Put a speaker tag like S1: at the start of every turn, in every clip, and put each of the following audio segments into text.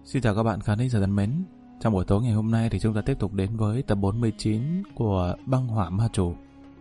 S1: Xin chào các bạn khán thính giả thân mến. Trong buổi tối ngày hôm nay thì chúng ta tiếp tục đến với tập 49 của Băng Hỏa Ma Chủ.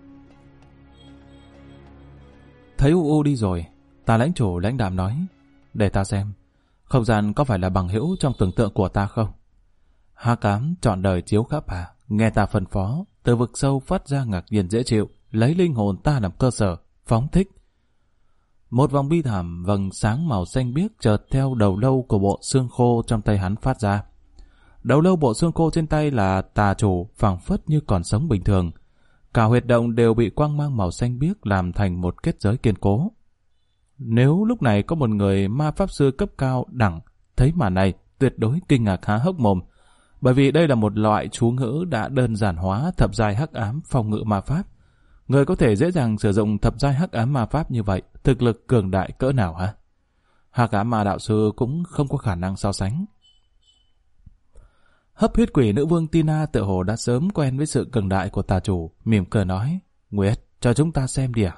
S1: Thấy U đi rồi, Tà lãnh chủ lãnh đạm nói: để ta xem, không gian có phải là bằng hữu trong tưởng tượng của ta không? Hắc ám trọn đời chiếu khắp nghe ta phân phó, từ vực sâu phát ra ngạc nhiên dễ chịu, lấy linh hồn ta làm cơ sở, phóng thích. Một vòng bi thảm vầng sáng màu xanh biếc chợt theo đầu lâu của bộ xương khô trong tay hắn phát ra. Đầu lâu bộ xương khô trên tay là tà chủ phảng phất như còn sống bình thường. Cả huyệt động đều bị quang mang màu xanh biếc làm thành một kết giới kiên cố. Nếu lúc này có một người ma pháp sư cấp cao đẳng thấy màn này, tuyệt đối kinh ngạc há hốc mồm, bởi vì đây là một loại chú ngữ đã đơn giản hóa thập giai hắc ám phòng ngự ma pháp. Người có thể dễ dàng sử dụng thập giai hắc ám ma pháp như vậy, thực lực cường đại cỡ nào hả? Hắc ám ma đạo sư cũng không có khả năng so sánh. Hấp huyết quỷ nữ vương Tina tựa hồ đã sớm quen với sự cường đại của tà chủ, mỉm cười nói: Nguyệt, cho chúng ta xem đi ạ.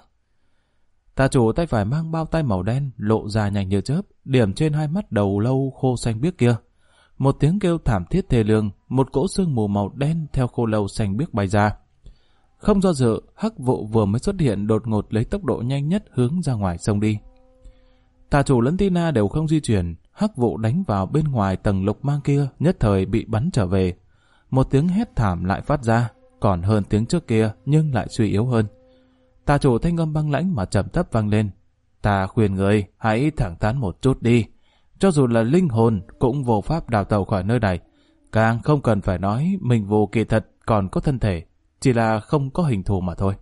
S1: Tà chủ tay phải mang bao tay màu đen, lộ ra nhanh như chớp, điểm trên hai mắt đầu lâu khô xanh biếc kia. Một tiếng kêu thảm thiết thê lương, một cỗ sương mù màu đen theo khô lâu xanh biếc bay ra. Không do dự, hắc vụ vừa mới xuất hiện đột ngột lấy tốc độ nhanh nhất hướng ra ngoài sông đi. Tà chủ lẫn Tina đều không di chuyển, hắc vụ đánh vào bên ngoài tầng lục mang kia, nhất thời bị bắn trở về. Một tiếng hét thảm lại phát ra, còn hơn tiếng trước kia nhưng lại suy yếu hơn. Tà chủ thanh âm băng lãnh mà trầm thấp vang lên: ta khuyên người hãy thẳng thắn một chút đi, cho dù là linh hồn cũng vô pháp đào tẩu khỏi nơi này. Càng không cần phải nói mình vô kỳ thật còn có thân thể, chỉ là không có hình thù mà thôi.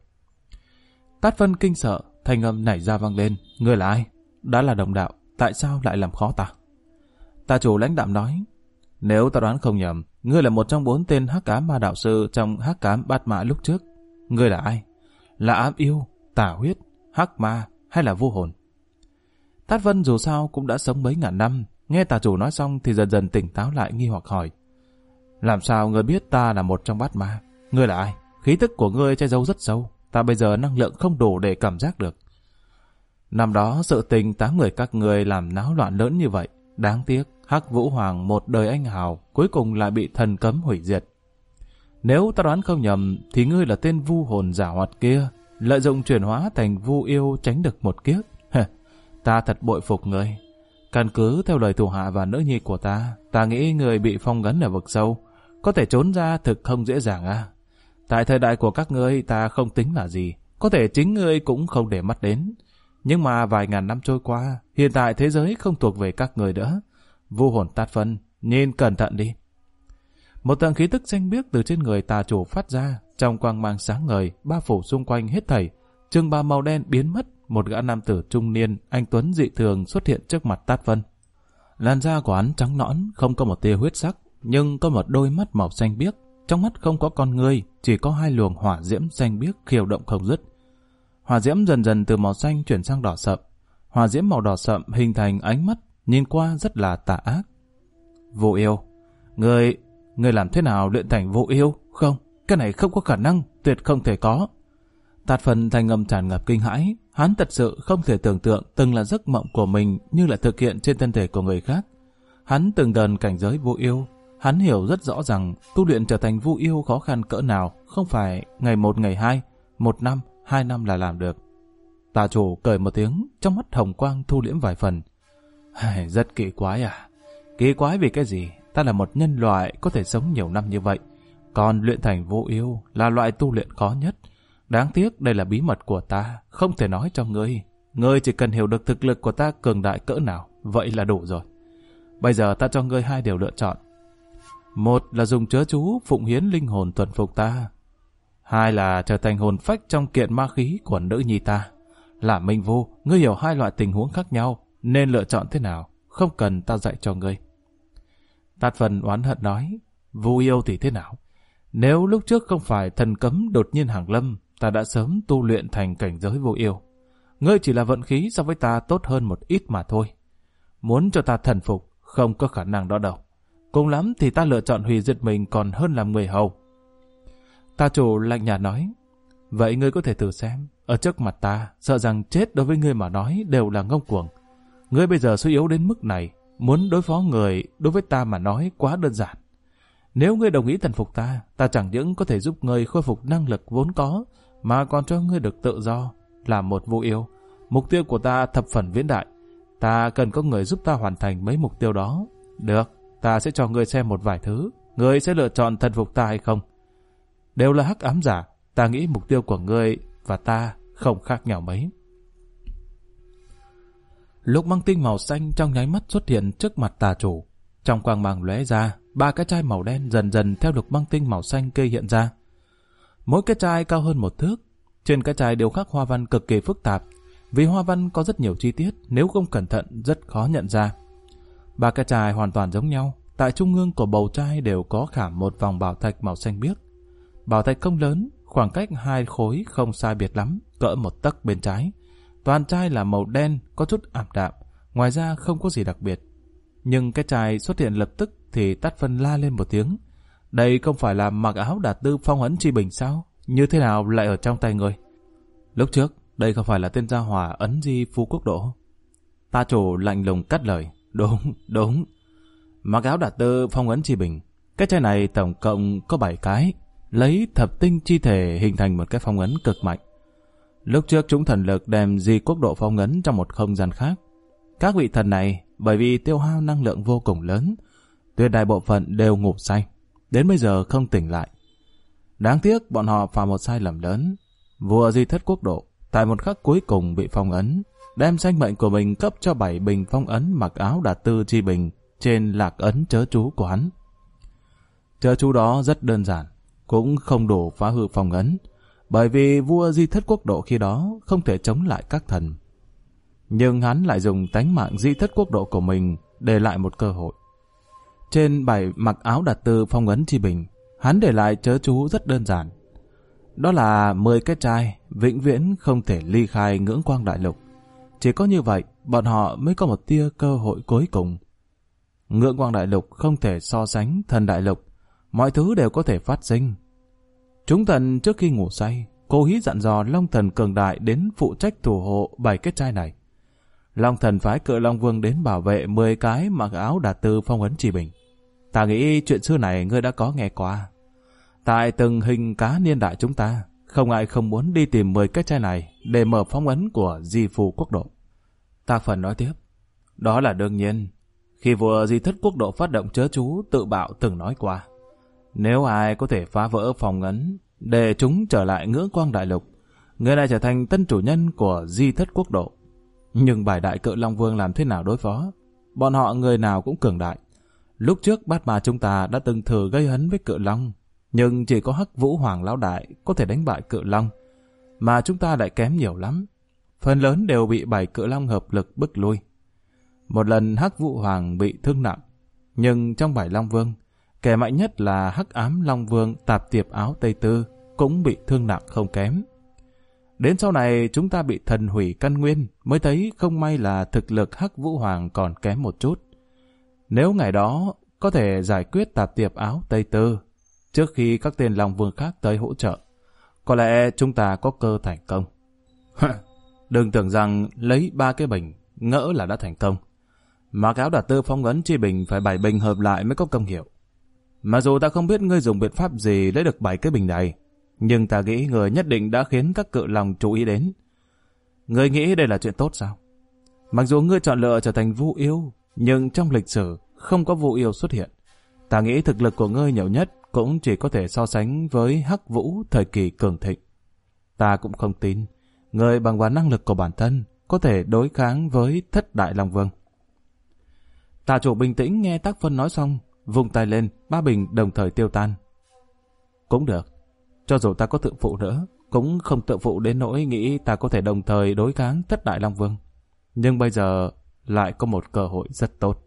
S1: Tát Phân kinh sợ, thanh âm nảy ra vang lên: ngươi là ai? Đã là đồng đạo, tại sao lại làm khó ta? Tà chủ lãnh đạm nói: nếu ta đoán không nhầm, ngươi là một trong 4 tên hắc ám ma đạo sư trong hắc ám bát mã lúc trước. Ngươi là ai? Là ám yêu, tà huyết, hắc ma hay là vu hồn? Tát Vân dù sao cũng đã sống mấy ngàn năm, nghe tà chủ nói xong thì dần dần tỉnh táo lại, nghi hoặc hỏi: làm sao ngươi biết ta là một trong bát ma? Ngươi là ai? Khí tức của ngươi che giấu rất sâu, ta bây giờ năng lượng không đủ để cảm giác được. Năm đó sự tình 8 người các ngươi làm náo loạn lớn như vậy, đáng tiếc Hắc Vũ Hoàng một đời anh hào cuối cùng lại bị thần cấm hủy diệt. Nếu ta đoán không nhầm thì ngươi là tên vu hồn giả hoạt kia, lợi dụng chuyển hóa thành vu yêu tránh được một kiếp. Ta thật bội phục ngươi. Căn cứ theo lời thủ hạ và nữ nhi của ta nghĩ ngươi bị phong ấn ở vực sâu, có thể trốn ra thực không dễ dàng Tại thời đại của các ngươi ta không tính là gì, có thể chính ngươi cũng không để mắt đến. Nhưng mà vài ngàn năm trôi qua, hiện tại thế giới không thuộc về các ngươi nữa. Vu hồn Tát Phân, nhìn cẩn thận đi. Một tầng khí tức xanh biếc từ trên người tà chủ phát ra, trong quang mang sáng ngời, bao phủ xung quanh hết thảy. Trường bào màu đen biến mất, một gã nam tử trung niên, anh tuấn dị thường xuất hiện trước mặt Tát Phân. Làn da của hắn trắng nõn, không có một tia huyết sắc, nhưng có một đôi mắt màu xanh biếc. Trong mắt không có con ngươi, chỉ có 2 luồng hỏa diễm xanh biếc khiêu động không dứt. Hỏa diễm dần dần từ màu xanh chuyển sang đỏ sậm. Hỏa diễm màu đỏ sậm hình thành ánh mắt, nhìn qua rất là tà ác. Vô yêu, ngươi làm thế nào luyện thành vô yêu? Không, cái này không có khả năng, tuyệt không thể có. Tát Phân thanh âm tràn ngập kinh hãi, hắn thật sự không thể tưởng tượng từng là giấc mộng của mình như lại thực hiện trên thân thể của người khác. Hắn từng gần cảnh giới vô yêu, hắn hiểu rất rõ rằng tu luyện trở thành vu yêu khó khăn cỡ nào, không phải ngày 1 ngày 2, 1 năm, 2 năm là làm được. Tà chủ cười một tiếng, trong mắt hồng quang thu liễm vài phần. Rất kỳ quái Kỳ quái vì cái gì? Ta là một nhân loại có thể sống nhiều năm như vậy, còn luyện thành vô yêu là loại tu luyện khó nhất. Đáng tiếc đây là bí mật của ta, không thể nói cho ngươi. Ngươi chỉ cần hiểu được thực lực của ta cường đại cỡ nào, vậy là đủ rồi. Bây giờ ta cho ngươi 2 điều lựa chọn. Một là dùng chớ chú phụng hiến linh hồn thuần phục ta. 2 là trở thành hồn phách trong kiện ma khí của nữ nhi ta. Là minh vô, ngươi hiểu 2 loại tình huống khác nhau, nên lựa chọn thế nào, không cần ta dạy cho ngươi. Tát Phân oán hận nói: vu yêu thì thế nào? Nếu lúc trước không phải thần cấm đột nhiên hàng lâm, ta đã sớm tu luyện thành cảnh giới vô yêu. Ngươi chỉ là vận khí so với ta tốt hơn một ít mà thôi. Muốn cho ta thần phục, không có khả năng đó đâu. Cùng lắm thì ta lựa chọn hủy diệt mình còn hơn làm người hầu. Tà chủ lạnh nhạt nói: vậy ngươi có thể thử xem, ở trước mặt ta, sợ rằng chết đối với ngươi mà nói đều là ngông cuồng. Ngươi bây giờ suy yếu đến mức này, muốn đối phó người đối với ta mà nói quá đơn giản. Nếu ngươi đồng ý thần phục ta, ta chẳng những có thể giúp ngươi khôi phục năng lực vốn có, mà còn cho ngươi được tự do, làm một Vu Yêu. Mục tiêu của ta thập phần viễn đại. Ta cần có người giúp ta hoàn thành mấy mục tiêu đó. Được, ta sẽ cho ngươi xem một vài thứ. Ngươi sẽ lựa chọn thần phục ta hay không? Đều là hắc ám giả. Ta nghĩ mục tiêu của ngươi và ta không khác nhau mấy. Lục mang tinh màu xanh trong nháy mắt xuất hiện trước mặt tà chủ. Trong quang mang lóe ra, 3 cái chai màu đen dần dần theo lục mang tinh màu xanh kia hiện ra. Mỗi cái chai cao hơn 1 thước. Trên cái chai đều khắc hoa văn cực kỳ phức tạp. Vì hoa văn có rất nhiều chi tiết, nếu không cẩn thận rất khó nhận ra. 3 cái chai hoàn toàn giống nhau. Tại trung ương của bầu chai đều có khảm một vòng bảo thạch màu xanh biếc. Bảo thạch không lớn, khoảng cách 2 khối không sai biệt lắm, cỡ 1 tấc bên trái. Toàn chai là màu đen, có chút ảm đạm, ngoài ra không có gì đặc biệt. Nhưng cái chai xuất hiện lập tức thì Tát Phân la lên một tiếng. Đây không phải là mặc áo Đạt Tư phong ấn chi bình sao? Như thế nào lại ở trong tay người? Lúc trước, đây không phải là tên gia hỏa ấn di Phú Quốc Độ. Ta chủ lạnh lùng cắt lời. Đúng. Mặc áo Đạt Tư phong ấn chi bình. Cái chai này tổng cộng có 7 cái. Lấy thập tinh chi thể hình thành một cái phong ấn cực mạnh. Lúc trước chúng thần lực đem di quốc độ phong ấn trong một không gian khác. Các vị thần này bởi vì tiêu hao năng lượng vô cùng lớn, tuyệt đại bộ phận đều ngủ say, đến bây giờ không tỉnh lại. Đáng tiếc bọn họ phạm một sai lầm lớn. Vua Di Thất Quốc Độ tại một khắc cuối cùng bị phong ấn, đem sinh mệnh của mình cấp cho 7 bình phong ấn mặc áo Đạt Tư chi bình trên lạc ấn chớ chú của hắn. Chớ chú đó rất đơn giản, cũng không đủ phá hư phong ấn, bởi vì vua Di Thất Quốc Độ khi đó không thể chống lại các thần. Nhưng hắn lại dùng tánh mạng Di Thất Quốc Độ của mình để lại một cơ hội. Trên 7 mặc áo Đạt Tư phong ấn chi bình, hắn để lại chớ chú rất đơn giản. Đó là 10 cái chai vĩnh viễn không thể ly khai ngưỡng quang đại lục. Chỉ có như vậy, bọn họ mới có một tia cơ hội cuối cùng. Ngưỡng quang đại lục không thể so sánh thần đại lục, mọi thứ đều có thể phát sinh. Chúng thần trước khi ngủ say, cố ý dặn dò Long Thần cường đại đến phụ trách thủ hộ 7 cái chai này. Long Thần phái Cự Long Vương đến bảo vệ 10 cái mặc áo Đạt Tư phong ấn chi bình. Ta nghĩ chuyện xưa này ngươi đã có nghe qua. Tại từng hình cá niên đại chúng ta, không ai không muốn đi tìm 10 cái chai này để mở phong ấn của Di Phù Quốc Độ. Tạc Phần nói tiếp, đó là đương nhiên. Khi vua Di Thất Quốc Độ phát động chớ chú tự bạo từng nói qua, nếu ai có thể phá vỡ phong ấn để chúng trở lại ngưỡng quang đại lục, người này trở thành tân chủ nhân của Di Thất Quốc Độ. Nhưng 7 đại Cự Long Vương làm thế nào đối phó? Bọn họ người nào cũng cường đại. Lúc trước Bát Ma chúng ta đã từng thử gây hấn với Cự Long, nhưng chỉ có Hắc Vũ Hoàng lão đại có thể đánh bại Cự Long, mà chúng ta lại kém nhiều lắm. Phần lớn đều bị 7 Cự Long hợp lực bức lui. Một lần Hắc Vũ Hoàng bị thương nặng, nhưng trong 7 Long Vương, kẻ mạnh nhất là Hắc Ám Long Vương Tạp Tiệp Áo Tây Tư cũng bị thương nặng không kém. Đến sau này chúng ta bị thần hủy căn nguyên mới thấy không may là thực lực Hắc Vũ Hoàng còn kém một chút. Nếu ngày đó có thể giải quyết Tạp Tiệp Áo Tây Tư trước khi các tên Long Vương khác tới hỗ trợ, có lẽ chúng ta có cơ thành công. Đừng tưởng rằng lấy 3 cái bình ngỡ là đã thành công. Mặc áo Đạt Tư phong ấn chi bình phải 7 bình hợp lại mới có công hiệu. Mặc dù ta không biết ngươi dùng biện pháp gì lấy được 7 cái bình này, nhưng ta nghĩ người nhất định đã khiến các Cự Long chú ý đến. Ngươi nghĩ đây là chuyện tốt sao? Mặc dù ngươi chọn lựa trở thành Vu Yêu, nhưng trong lịch sử không có Vu Yêu xuất hiện. Ta nghĩ thực lực của ngươi nhiều nhất cũng chỉ có thể so sánh với Hắc Vũ thời kỳ cường thịnh. Ta cũng không tin ngươi bằng vào năng lực của bản thân có thể đối kháng với Thất Đại Long Vương. Tà chủ bình tĩnh nghe Tác Phân nói xong, vung tay lên, 3 bình đồng thời tiêu tan. Cũng được, cho dù ta có tự phụ nữa, cũng không tự phụ đến nỗi nghĩ ta có thể đồng thời đối kháng Thất Đại Long Vương. Nhưng bây giờ lại có một cơ hội rất tốt.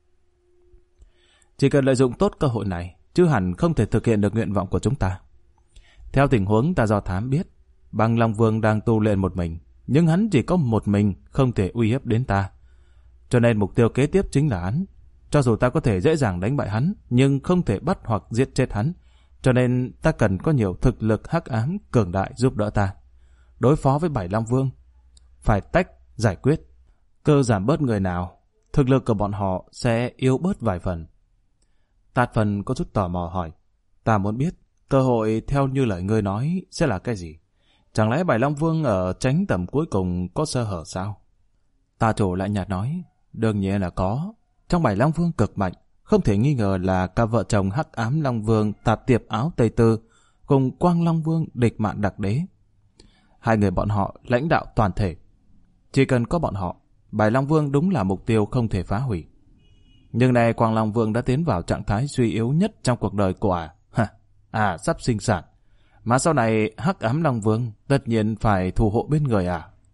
S1: Chỉ cần lợi dụng tốt cơ hội này, chứ hẳn không thể thực hiện được nguyện vọng của chúng ta. Theo tình huống ta do thám biết, Băng Long Vương đang tu luyện một mình, nhưng hắn chỉ có một mình, không thể uy hiếp đến ta. Cho nên mục tiêu kế tiếp chính là hắn. Cho dù ta có thể dễ dàng đánh bại hắn, nhưng không thể bắt hoặc giết chết hắn. Cho nên ta cần có nhiều thực lực hắc ám cường đại giúp đỡ ta. Đối phó với 7 Long Vương, phải tách, giải quyết. Cơ giảm bớt người nào, thực lực của bọn họ sẽ yếu bớt vài phần. Tát Phân có chút tò mò hỏi, ta muốn biết, cơ hội theo như lời ngươi nói sẽ là cái gì? Chẳng lẽ Bạch Long Vương ở tránh tầm cuối cùng có sơ hở sao? Tà chủ lại nhạt nói, đương nhiên là có. Trong Bạch Long Vương cực mạnh, không thể nghi ngờ là cả vợ chồng Hắc Ám Long Vương Tạp Tiệp Áo Tây Tư cùng Quang Long Vương Địch Mạn Đặc Đế. Hai người bọn họ lãnh đạo toàn thể. Chỉ cần có bọn họ, Bạch Long Vương đúng là mục tiêu không thể phá hủy. Nhưng nay Quang Long Vương đã tiến vào trạng thái suy yếu nhất trong cuộc đời của sắp sinh sản. Mà sau này Hắc Ám Long Vương tất nhiên phải thủ hộ bên người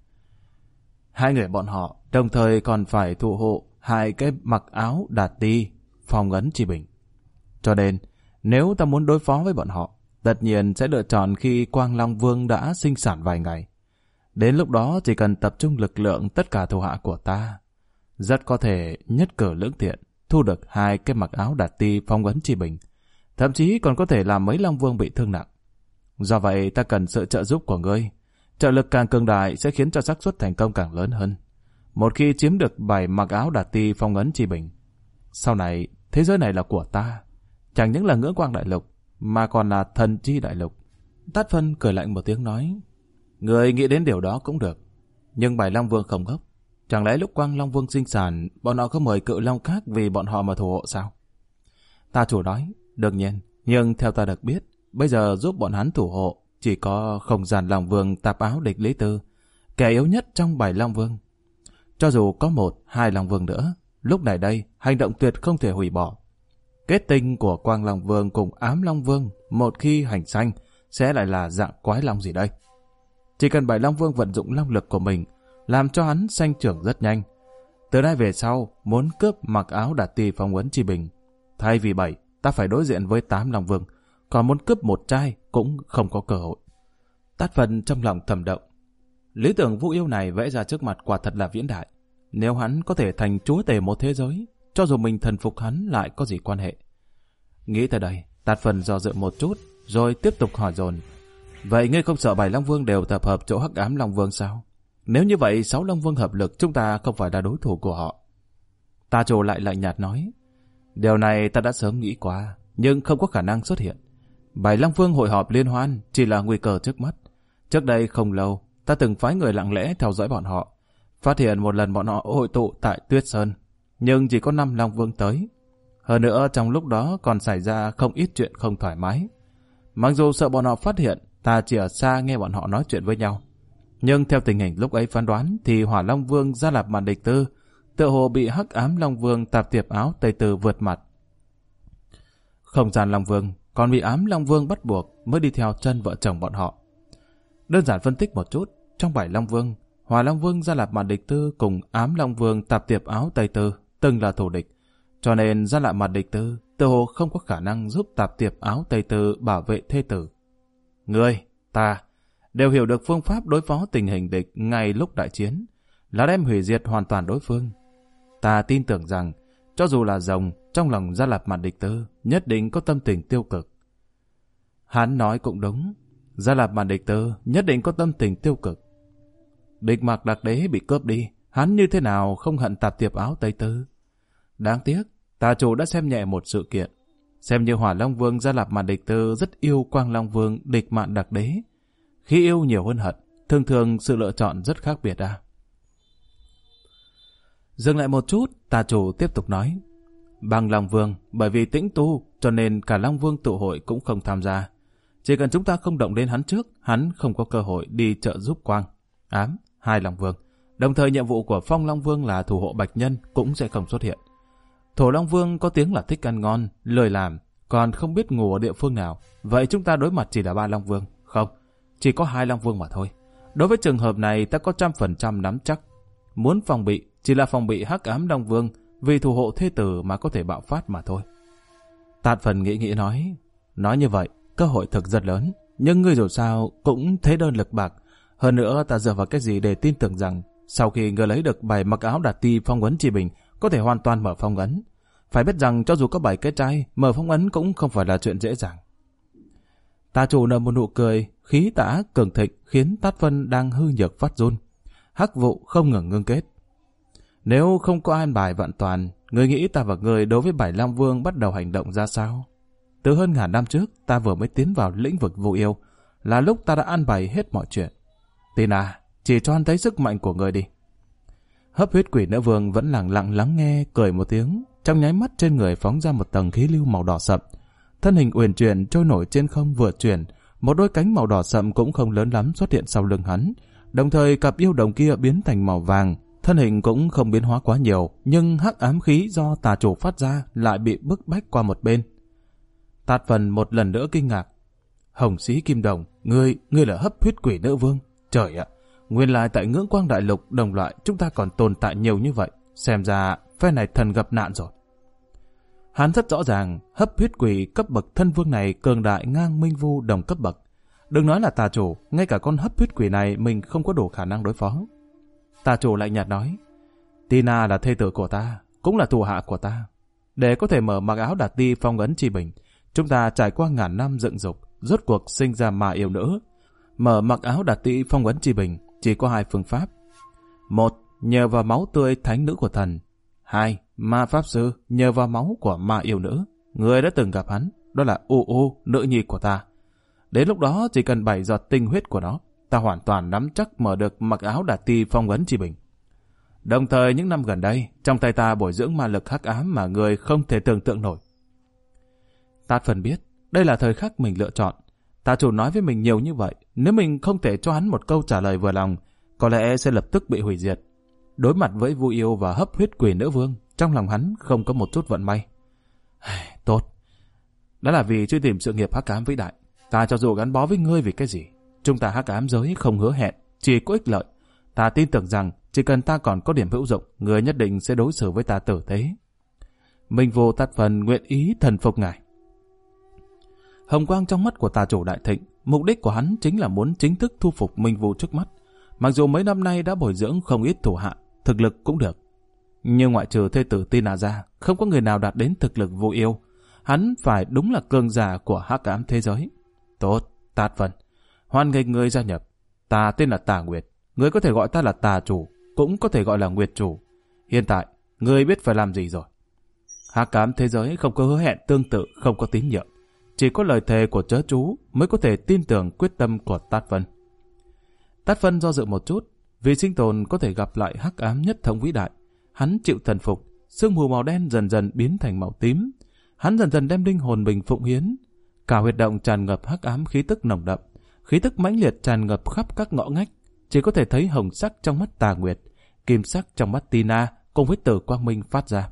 S1: Hai người bọn họ đồng thời còn phải thủ hộ hai cái mặc áo đạt ti, phong ấn chi bình. Cho nên, nếu ta muốn đối phó với bọn họ, tất nhiên sẽ lựa chọn khi Quang Long Vương đã sinh sản vài ngày. Đến lúc đó chỉ cần tập trung lực lượng tất cả thủ hạ của ta, rất có thể nhất cử lưỡng tiện, thu được hai cái mặc áo đạt ti phong ấn chi bình, thậm chí còn có thể làm mấy Long Vương bị thương nặng. Do vậy ta cần sự trợ giúp của ngươi. Trợ lực càng cường đại sẽ khiến cho xác suất thành công càng lớn hơn. Một khi chiếm được 7 mặc áo đạt ti phong ấn chi bình, sau này thế giới này là của ta, chẳng những là Ngưỡng Quang Đại Lục mà còn là Thần Chi Đại Lục. Tát Phân cười lạnh một tiếng nói, người nghĩ đến điều đó cũng được, nhưng Bạch Long Vương không ngốc. Chẳng lẽ lúc Quang Long Vương sinh sản, bọn họ có mời cự long khác vì bọn họ mà thủ hộ sao? Ta chủ nói, đương nhiên, nhưng theo ta được biết, bây giờ giúp bọn hắn thủ hộ chỉ có Không Gian Long Vương Tạp Áo Địch Lý Tư, kẻ yếu nhất trong 7 Long Vương. Cho dù có 1-2 Long Vương nữa, lúc này đây, hành động tuyệt không thể hủy bỏ. Kết tinh của Quang Long Vương cùng Ám Long Vương một khi hành sanh sẽ lại là dạng quái long gì đây? Chỉ cần 7 Long Vương vận dụng long lực của mình, làm cho hắn sanh trưởng rất nhanh. Từ nay về sau, muốn cướp mặc áo đạt ti phong ấn chi bình, thay vì 7, ta phải đối diện với 8 Long Vương, còn muốn cướp một trai cũng không có cơ hội. Tát Phân trong lòng thầm động. Lý tưởng Vũ Yêu này vẽ ra trước mặt quả thật là viễn đại. Nếu hắn có thể thành chúa tể một thế giới, cho dù mình thần phục hắn lại có gì quan hệ. Nghĩ tới đây, Tát Phân do dự một chút, rồi tiếp tục hỏi dồn. Vậy ngươi không sợ 7 Long Vương đều tập hợp chỗ Hắc Ám Long Vương sao? Nếu như vậy 6 Long Vương hợp lực chúng ta không phải là đối thủ của họ. Tà chủ lại lạnh nhạt nói, điều này ta đã sớm nghĩ qua, nhưng không có khả năng xuất hiện. 7 Long Vương hội họp liên hoan chỉ là nguy cơ trước mắt. Trước đây không lâu, ta từng phái người lặng lẽ theo dõi bọn họ, phát hiện một lần bọn họ hội tụ tại Tuyết Sơn, nhưng chỉ có 5 Long Vương tới. Hơn nữa trong lúc đó còn xảy ra không ít chuyện không thoải mái. Mặc dù sợ bọn họ phát hiện, ta chỉ ở xa nghe bọn họ nói chuyện với nhau. Nhưng theo tình hình lúc ấy phán đoán thì Hỏa Long Vương Gia Lạp Mạn Địch Tư tựa hồ bị Hắc Ám Long Vương Tạp Tiệp Áo Tây Tư vượt mặt. Không Gian Long Vương còn bị Ám Long Vương bắt buộc mới đi theo chân vợ chồng bọn họ. Đơn giản phân tích một chút, trong 7 Long Vương, Hỏa Long Vương Gia Lạp Mạn Địch Tư cùng Ám Long Vương Tạp Tiệp Áo Tây Tư từng là thù địch, cho nên Gia Lạp Mạn Địch Tư tựa hồ không có khả năng giúp Tạp Tiệp Áo Tây Tư bảo vệ thê tử. Ngươi, ta đều hiểu được phương pháp đối phó tình hình địch ngay lúc đại chiến, là đem hủy diệt hoàn toàn đối phương. Ta tin tưởng rằng, cho dù là rồng, trong lòng Gia Lạp Mạn Địch Tư nhất định có tâm tình tiêu cực. Hắn nói cũng đúng, Gia Lạp Mạn Địch Tư nhất định có tâm tình tiêu cực. Địch Mạc Đặc Đế bị cướp đi, hắn như thế nào không hận Tạp Tiệp Áo Tây Tư? Đáng tiếc, tà chủ đã xem nhẹ một sự kiện. Xem như Hỏa Long Vương Gia Lạp Mạn Địch Tư rất yêu Quang Long Vương Địch Mạn Đặc Đế. Khi yêu nhiều hơn hận, thường thường sự lựa chọn rất khác biệt Dừng lại một chút, tà chủ tiếp tục nói. Bằng Long Vương, bởi vì tĩnh tu, cho nên cả Long Vương tụ hội cũng không tham gia. Chỉ cần chúng ta không động đến hắn trước, hắn không có cơ hội đi trợ giúp Quang, Ám, 2 Long Vương. Đồng thời nhiệm vụ của Phong Long Vương là thủ hộ Bạch Nhân cũng sẽ không xuất hiện. Thổ Long Vương có tiếng là thích ăn ngon, lười làm, còn không biết ngủ ở địa phương nào. Vậy chúng ta đối mặt chỉ là 3 Long Vương, không, chỉ có 2 Long Vương mà thôi. Đối với trường hợp này ta có 100% nắm chắc. Muốn phòng bị, chỉ là phòng bị Hắc Ám Long Vương vì thủ hộ thê tử mà có thể bạo phát mà thôi. Tát Phân nghĩ nói như vậy, cơ hội thực rất lớn, nhưng ngươi dù sao cũng thế đơn lực bạc. Hơn nữa ta dựa vào cái gì để tin tưởng rằng sau khi ngươi lấy được 7 mặc áo đạt ti phong ấn chi bình có thể hoàn toàn mở phong ấn. Phải biết rằng cho dù có 7 cái trai, mở phong ấn cũng không phải là chuyện dễ dàng. Tà chủ nở một nụ cười, khí tả cường thịnh khiến Tát Phân đang hư nhược phát run. Hắc vụ không ngừng ngưng kết. Nếu không có an bài vạn toàn, ngươi nghĩ ta và ngươi đối với Bảy Long Vương bắt đầu hành động ra sao? Từ hơn ngàn năm trước, ta vừa mới tiến vào lĩnh vực vô yêu, là lúc ta đã an bày hết mọi chuyện. Tina, chỉ cho anh thấy sức mạnh của ngươi đi. Hấp huyết quỷ nữ vương vẫn lặng lặng lắng nghe, cười một tiếng, trong nháy mắt trên người phóng ra một tầng khí lưu màu đỏ sậm. Thân hình uyển chuyển trôi nổi trên không vừa chuyển, một đôi cánh màu đỏ sậm cũng không lớn lắm xuất hiện sau lưng hắn. Đồng thời cặp yêu đồng kia biến thành màu vàng, thân hình cũng không biến hóa quá nhiều, nhưng hắc ám khí do tà chủ phát ra lại bị bức bách qua một bên. Tạt Phần một lần nữa kinh ngạc. Hồng Sĩ Kim Đồng, ngươi là hấp huyết quỷ nữ vương. Trời ạ, nguyên lai tại Ngưỡng Quang Đại Lục đồng loại chúng ta còn tồn tại nhiều như vậy. Xem ra phe này thần gặp nạn rồi. Hắn rất rõ ràng, hấp huyết quỷ cấp bậc thân vương này cường đại ngang Minh Vu đồng cấp bậc. Đừng nói là tà chủ, ngay cả con hấp huyết quỷ này mình không có đủ khả năng đối phó. Tà chủ lạnh nhạt nói, Tina là thê tử của ta, cũng là thủ hạ của ta. Để có thể mở mặc áo đạt ti phong ấn chi bình, chúng ta trải qua ngàn năm dựng dục, rốt cuộc sinh ra mà yêu nữ. Mở mặc áo đạt ti phong ấn chi bình chỉ có hai phương pháp. Một, nhờ vào máu tươi thánh nữ của thần. Hai, ma pháp sư nhờ vào máu của ma yêu nữ. Người đã từng gặp hắn, đó là U, nữ nhi của ta. Đến lúc đó chỉ cần 7 giọt tinh huyết của nó, ta hoàn toàn nắm chắc mở được mặc áo đạt ti phong ấn chi bình. Đồng thời những năm gần đây, trong tay ta bồi dưỡng ma lực hắc ám mà người không thể tưởng tượng nổi. Tát Phần biết, đây là thời khắc mình lựa chọn. Tà chủ nói với mình nhiều như vậy, nếu mình không thể cho hắn một câu trả lời vừa lòng, có lẽ sẽ lập tức bị hủy diệt. Đối mặt với Vu Yêu và hấp huyết quỷ nữ vương, trong lòng hắn không có một chút vận may. Tốt, đó là vì truy tìm sự nghiệp hắc ám vĩ đại. Ta cho dù gắn bó với ngươi vì cái gì, chúng ta hắc ám giới không hứa hẹn, chỉ có ích lợi. Ta tin tưởng rằng chỉ cần ta còn có điểm hữu dụng, người nhất định sẽ đối xử với ta tử tế. Minh Vô Tát Phần nguyện ý thần phục ngài. Hồng quang trong mắt của tà chủ đại thịnh, mục đích của hắn chính là muốn chính thức thu phục Minh Vu trước mắt. Mặc dù mấy năm nay đã bồi dưỡng không ít thủ hạ, thực lực cũng được. Nhưng ngoại trừ thê tử Tina ra, không có người nào đạt đến thực lực Vu Yêu. Hắn phải đúng là cường giả của hắc ám thế giới. Tốt, Tát Phần, hoan nghênh ngươi gia nhập. Ta tên là Tà Nguyệt, ngươi có thể gọi ta là Tà Chủ, cũng có thể gọi là Nguyệt Chủ. Hiện tại, ngươi biết phải làm gì rồi. Hắc ám thế giới không có hứa hẹn tương tự, không có tín nhiệm. Chỉ có lời thề của chớ chú mới có thể tin tưởng quyết tâm của Tát Phân. Tát Phân do dự một chút, vì sinh tồn có thể gặp lại hắc ám nhất thống vĩ đại. Hắn chịu thần phục, sương mù màu đen dần dần biến thành màu tím. Hắn dần dần đem linh hồn mình phụng hiến. Cả huyệt động tràn ngập hắc ám khí tức nồng đậm, khí tức mãnh liệt tràn ngập khắp các ngõ ngách. Chỉ có thể thấy hồng sắc trong mắt Tà Nguyệt, kim sắc trong mắt Tina cùng với Tử Quang Minh phát ra.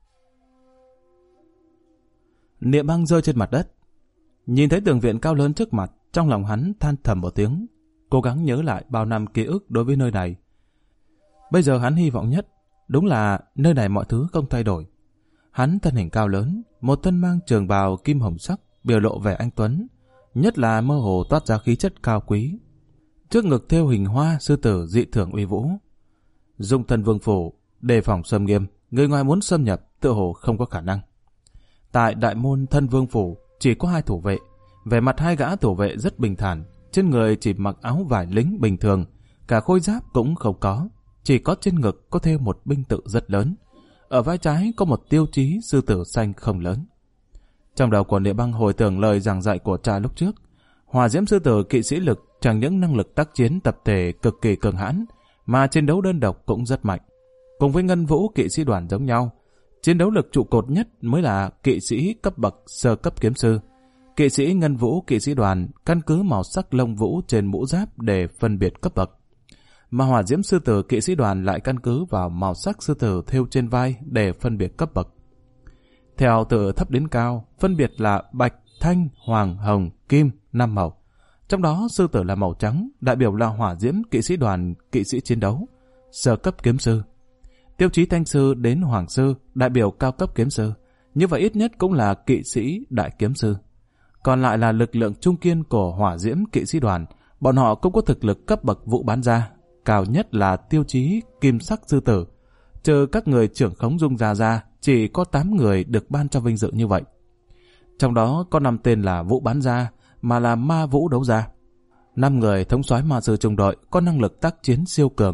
S1: Niệm băng rơi trên mặt đất. Nhìn thấy tường viện cao lớn trước mặt, trong lòng hắn than thầm một tiếng, cố gắng nhớ lại bao năm ký ức đối với nơi này. Bây giờ hắn hy vọng nhất, đúng là nơi này mọi thứ không thay đổi. Hắn thân hình cao lớn, một thân mang trường bào kim hồng sắc, biểu lộ vẻ anh tuấn, nhất là mơ hồ toát ra khí chất cao quý. Trước ngực thêu hình hoa sư tử dị thường uy vũ. Dung thân vương phủ, đề phòng xâm nghiêm, người ngoài muốn xâm nhập tựa hồ không có khả năng. Tại đại môn thân vương phủ chỉ có 2 thủ vệ, vẻ mặt 2 gã thủ vệ rất bình thản, trên người chỉ mặc áo vải lính bình thường, cả khôi giáp cũng không có, chỉ có trên ngực có thêu một binh tự rất lớn, ở vai trái có một tiêu chí sư tử xanh không lớn. Trong đầu của Niệm Băng hồi tưởng lời giảng dạy của cha lúc trước, hỏa diễm sư tử kỵ sĩ lực chẳng những năng lực tác chiến tập thể cực kỳ cường hãn, mà chiến đấu đơn độc cũng rất mạnh. Cùng với Ngân Vũ kỵ sĩ đoàn giống nhau, chiến đấu lực trụ cột nhất mới là kỵ sĩ cấp bậc sơ cấp kiếm sư. Kỵ sĩ Ngân Vũ kỵ sĩ đoàn căn cứ màu sắc lông vũ trên mũ giáp để phân biệt cấp bậc. Mà hỏa diễm sư tử kỵ sĩ đoàn lại căn cứ vào màu sắc sư tử thêu trên vai để phân biệt cấp bậc. Theo từ thấp đến cao, phân biệt là bạch, thanh, hoàng, hồng, kim, 5 màu. Trong đó sư tử là màu trắng, đại biểu là hỏa diễm kỵ sĩ đoàn kỵ sĩ chiến đấu, sơ cấp kiếm sư. Tiêu chí thanh sư đến hoàng sư, đại biểu cao cấp kiếm sư. Như vậy ít nhất cũng là kỵ sĩ đại kiếm sư. Còn lại là lực lượng trung kiên của hỏa diễm kỵ sĩ đoàn. Bọn họ cũng có thực lực cấp bậc vũ bán gia. Cao nhất là tiêu chí kim sắc sư tử. Trừ các người trưởng khống dung gia ra, chỉ có 8 người được ban cho vinh dự như vậy. Trong đó có 5 tên là vũ bán gia, mà là ma vũ đấu gia. 5 người thống soái ma sư trung đội có năng lực tác chiến siêu cường,